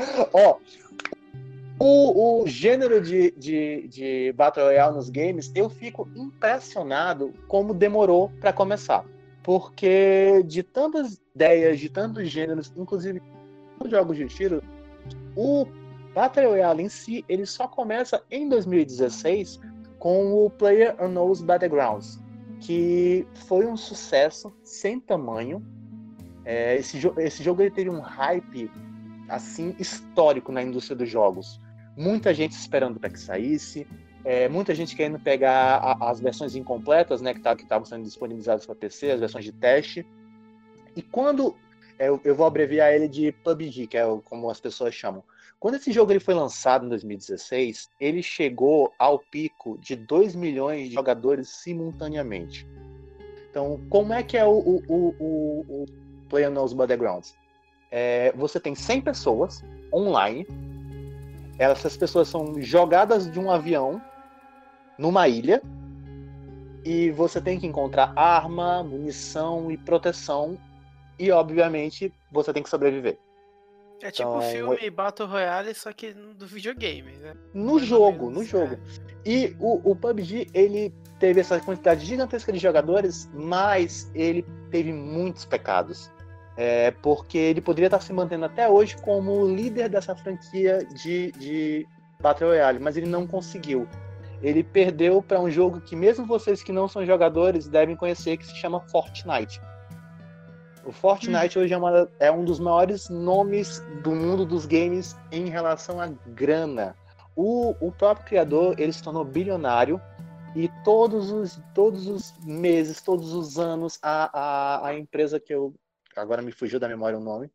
O gênero de Battle Royale nos games, eu fico impressionado como demorou para começar. Porque de tantas ideias, de tantos gêneros, inclusive os jogos de tiro, o Battle Royale em si, ele só começa em 2016 com o PlayerUnknown's Battlegrounds, que foi um sucesso sem tamanho. Esse jogo ele teve um hype assim histórico na indústria dos jogos. Muita gente esperando para que saísse, muita gente querendo pegar as versões incompletas, né, que estavam sendo disponibilizadas para PC, as versões de teste. E quando eu vou abreviar ele de PUBG, que é como as pessoas chamam. Quando esse jogo ele foi lançado em 2016, ele chegou ao pico de 2 milhões de jogadores simultaneamente. Então, como é que é o PlayerUnknown's Battlegrounds? Você tem 100 pessoas online. Essas pessoas são jogadas de um avião numa ilha. E você tem que encontrar arma, munição e proteção. E, obviamente, você tem que sobreviver. É tipo o filme Battle Royale, só que do videogame, né? No jogo. E o PUBG, ele teve essa quantidade gigantesca de jogadores, mas ele teve muitos pecados. Porque ele poderia estar se mantendo até hoje como líder dessa franquia de Battle Royale, mas ele não conseguiu. Ele perdeu para um jogo que mesmo vocês que não são jogadores devem conhecer, que se chama Fortnite. O Fortnite hoje é um dos maiores nomes do mundo dos games em relação à grana. O próprio criador, ele se tornou bilionário e todos os meses, todos os anos, a empresa que agora me fugiu da memória o nome,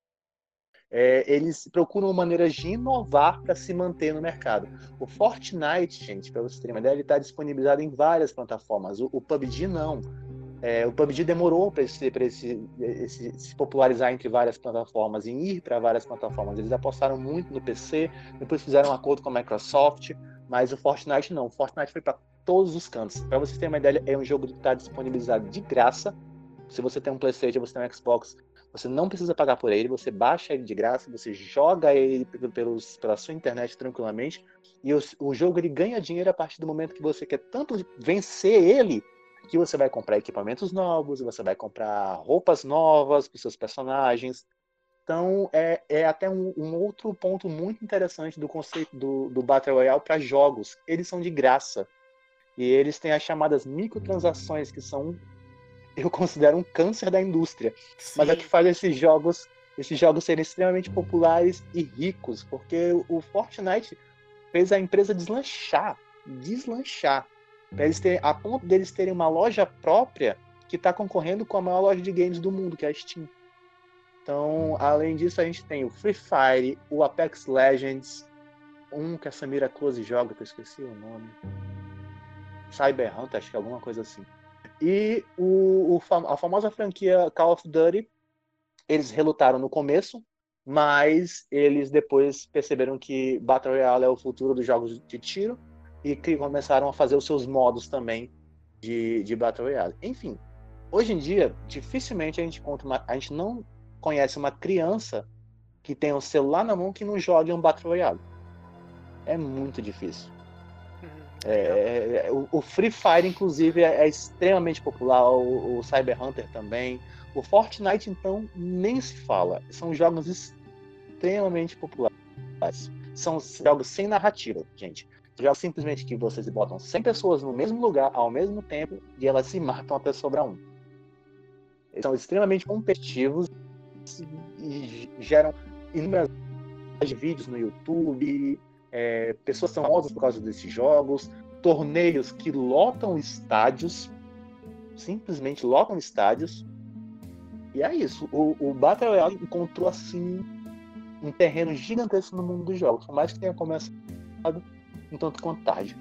eles procuram maneiras de inovar para se manter no mercado. O Fortnite, gente, para vocês terem uma ideia, ele está disponibilizado em várias plataformas. O PUBG não. O PUBG demorou para se popularizar entre várias plataformas, em ir para várias plataformas. Eles apostaram muito no PC, depois fizeram um acordo com a Microsoft, mas o Fortnite não. O Fortnite foi para todos os cantos. Para vocês terem uma ideia, é um jogo que está disponibilizado de graça. Se você tem um PlayStation, você tem um Xbox, você não precisa pagar por ele, você baixa ele de graça, você joga ele pela sua internet tranquilamente, e o jogo ele ganha dinheiro a partir do momento que você quer tanto vencer ele, que você vai comprar equipamentos novos, você vai comprar roupas novas para os seus personagens. Então, é até um outro ponto muito interessante do conceito do Battle Royale para jogos. Eles são de graça. E eles têm as chamadas microtransações, que são, eu considero, um câncer da indústria. Sim. Mas é que faz esses jogos serem extremamente populares e ricos, porque o Fortnite fez a empresa deslanchar, pra eles terem, a ponto deles terem uma loja própria que está concorrendo com a maior loja de games do mundo, que é a Steam. Então, além disso, a gente tem o Free Fire, o Apex Legends, que a Samira Close joga, que eu esqueci o nome. Cyber Hunter, acho que é alguma coisa assim. E a famosa franquia Call of Duty, eles relutaram no começo, mas eles depois perceberam que Battle Royale é o futuro dos jogos de tiro e que começaram a fazer os seus modos também de Battle Royale. Enfim, hoje em dia, dificilmente a gente não conhece uma criança que tem um celular na mão que não jogue um Battle Royale. É muito difícil. O Free Fire, inclusive, é extremamente popular, o Cyber Hunter também. O Fortnite, então, nem se fala. São jogos extremamente populares. São jogos sem narrativa, gente. Jogos simplesmente que vocês botam 100 pessoas no mesmo lugar, ao mesmo tempo, e elas se matam até sobrar um. Eles são extremamente competitivos e geram inúmeros vídeos no YouTube. Pessoas são famosas por causa desses jogos, torneios que lotam estádios, simplesmente lotam estádios, e é isso. O Battle Royale encontrou assim um terreno gigantesco no mundo dos jogos, por mais que tenha começado um tanto quanto tarde.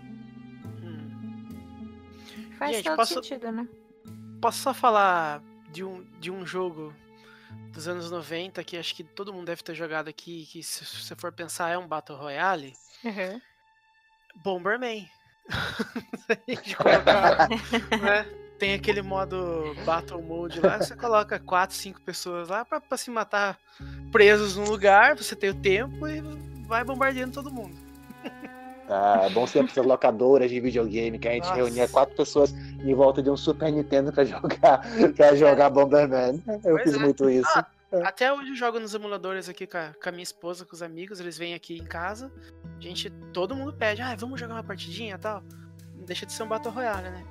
Faz Gente, todo sentido, né? Posso só falar de um jogo dos anos 90 que acho que todo mundo deve ter jogado aqui, que se você for pensar é um Battle Royale? Uhum. Bomberman. De colocar, né? Tem aquele modo Battle Mode lá, você coloca 4, 5 pessoas lá pra se matar presos num lugar, você tem o tempo e vai bombardeando todo mundo. Bons tempos das locadoras de videogame, que a gente reunia 4 pessoas em volta de um Super Nintendo pra jogar Bomberman. Eu fiz muito isso. Até hoje eu jogo nos emuladores aqui com a minha esposa, com os amigos, eles vêm aqui em casa, todo mundo pede, vamos jogar uma partidinha e tal. Não deixa de ser um Battle Royale, né?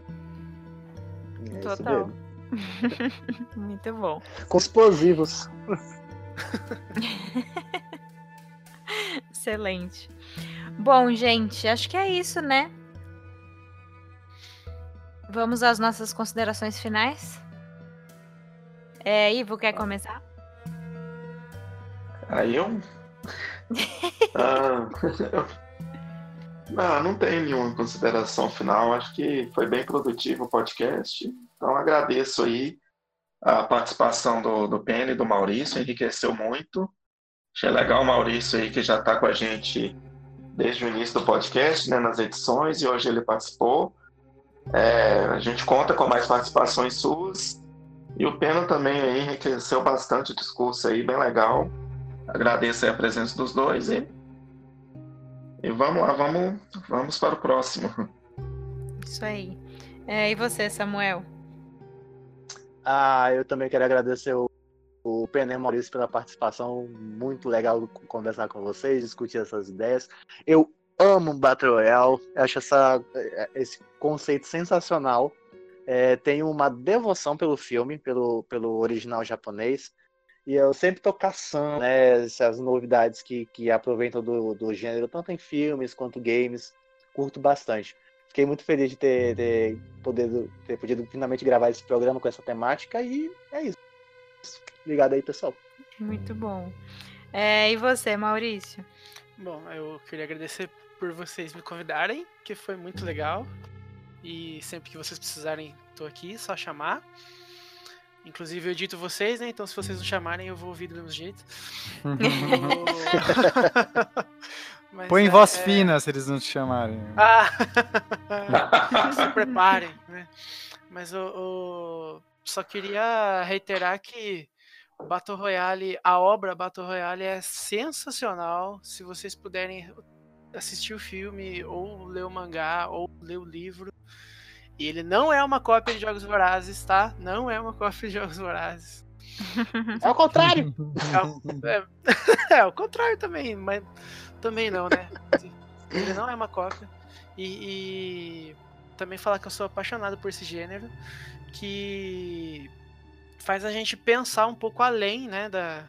Total. Muito bom. Com explosivos. Excelente. Bom, gente, acho que é isso, né? Vamos às nossas considerações finais? Ivo, quer começar? Eu? Não tenho nenhuma consideração final. Acho que foi bem produtivo o podcast. Então agradeço aí a participação do Penny e do Maurício, enriqueceu muito. Achei legal o Maurício aí, que já está com a gente desde o início do podcast, né, nas edições, e hoje ele participou. A gente conta com mais participações suas. E o Pena também aí enriqueceu bastante o discurso aí, bem legal. Agradeço aí a presença dos dois e vamos lá, vamos para o próximo. Isso aí. E você, Samuel? Eu também quero agradecer o Pena e o Maurício pela participação. Muito legal conversar com vocês, discutir essas ideias. Eu amo Battle Royale, acho esse conceito sensacional. Tenho uma devoção pelo filme, pelo original japonês, e eu sempre estou caçando, né, essas novidades que aproveitam do gênero, tanto em filmes quanto games. Curto bastante. Fiquei muito feliz de ter podido finalmente gravar esse programa com essa temática, e é isso. Obrigado aí, pessoal. Muito bom. E você, Maurício? Bom, eu queria agradecer por vocês me convidarem, que foi muito legal. E sempre que vocês precisarem, tô aqui, só chamar. Inclusive eu edito vocês, né? Então se vocês não chamarem, eu vou ouvir do mesmo jeito. Mas põe voz fina se eles não te chamarem. Se preparem, né? Mas eu só queria reiterar que Battle Royale, a obra Battle Royale é sensacional. Se vocês puderem assistir o filme, ou ler o mangá, ou ler o livro. E ele não é uma cópia de Jogos Vorazes, tá? Não é uma cópia de Jogos Vorazes. É o contrário! É o contrário também, mas também não, né? Ele não é uma cópia. E também falar que eu sou apaixonado por esse gênero, que faz a gente pensar um pouco além, né,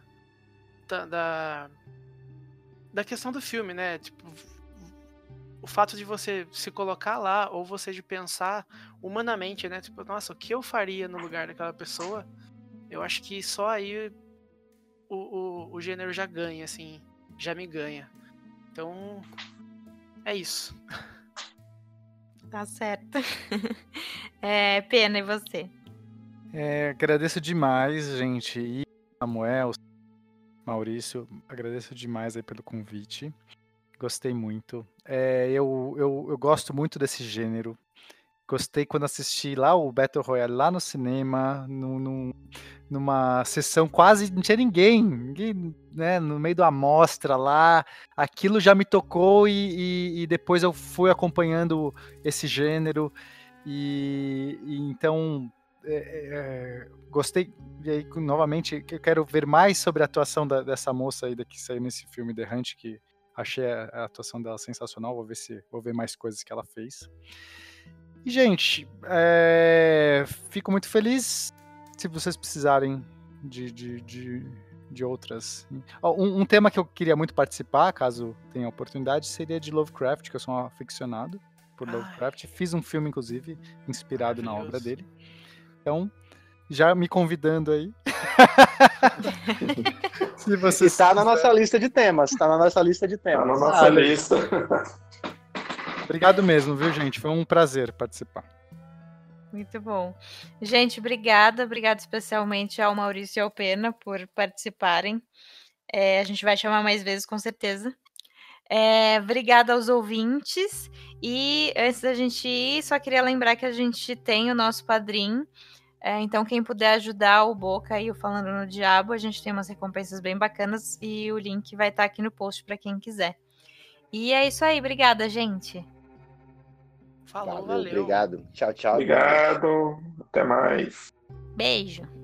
da questão do filme, né? Tipo, o fato de você se colocar lá, ou você de pensar humanamente, né? Tipo, nossa, o que eu faria no lugar daquela pessoa? Eu acho que só aí o gênero já ganha, assim, já me ganha. Então, é isso. Tá certo. Pena, e você? Agradeço demais, gente. E Samuel, Maurício, agradeço demais aí pelo convite. Gostei muito. Eu gosto muito desse gênero. Gostei quando assisti lá o Battle Royale lá no cinema, numa sessão quase não tinha ninguém, né, no meio da amostra lá. Aquilo já me tocou e depois eu fui acompanhando esse gênero e então gostei. E aí, novamente, eu quero ver mais sobre a atuação dessa moça aí que saiu nesse filme The Hunt, que achei a atuação dela sensacional. Vou ver mais coisas que ela fez. E, gente, fico muito feliz se vocês precisarem de outras. Um tema que eu queria muito participar, caso tenha oportunidade, seria de Lovecraft, que eu sou um aficionado por Lovecraft. Fiz um filme, inclusive, inspirado na obra dele. Então, já me convidando aí. Se vocês Está na nossa lista de temas. Está na nossa lista de temas. Tá na nossa lista. Obrigado mesmo, viu, gente? Foi um prazer participar. Muito bom. Gente, obrigada especialmente ao Maurício e ao Pena por participarem. A gente vai chamar mais vezes, com certeza. Obrigada aos ouvintes. E antes da gente ir, só queria lembrar que a gente tem o nosso Padrim. Então, quem puder ajudar o Boca e o Falando no Diabo, a gente tem umas recompensas bem bacanas e o link vai estar aqui no post para quem quiser. E é isso aí, obrigada, gente. Falou, valeu. Obrigado. Tchau, tchau. Obrigado. Até mais. Beijo.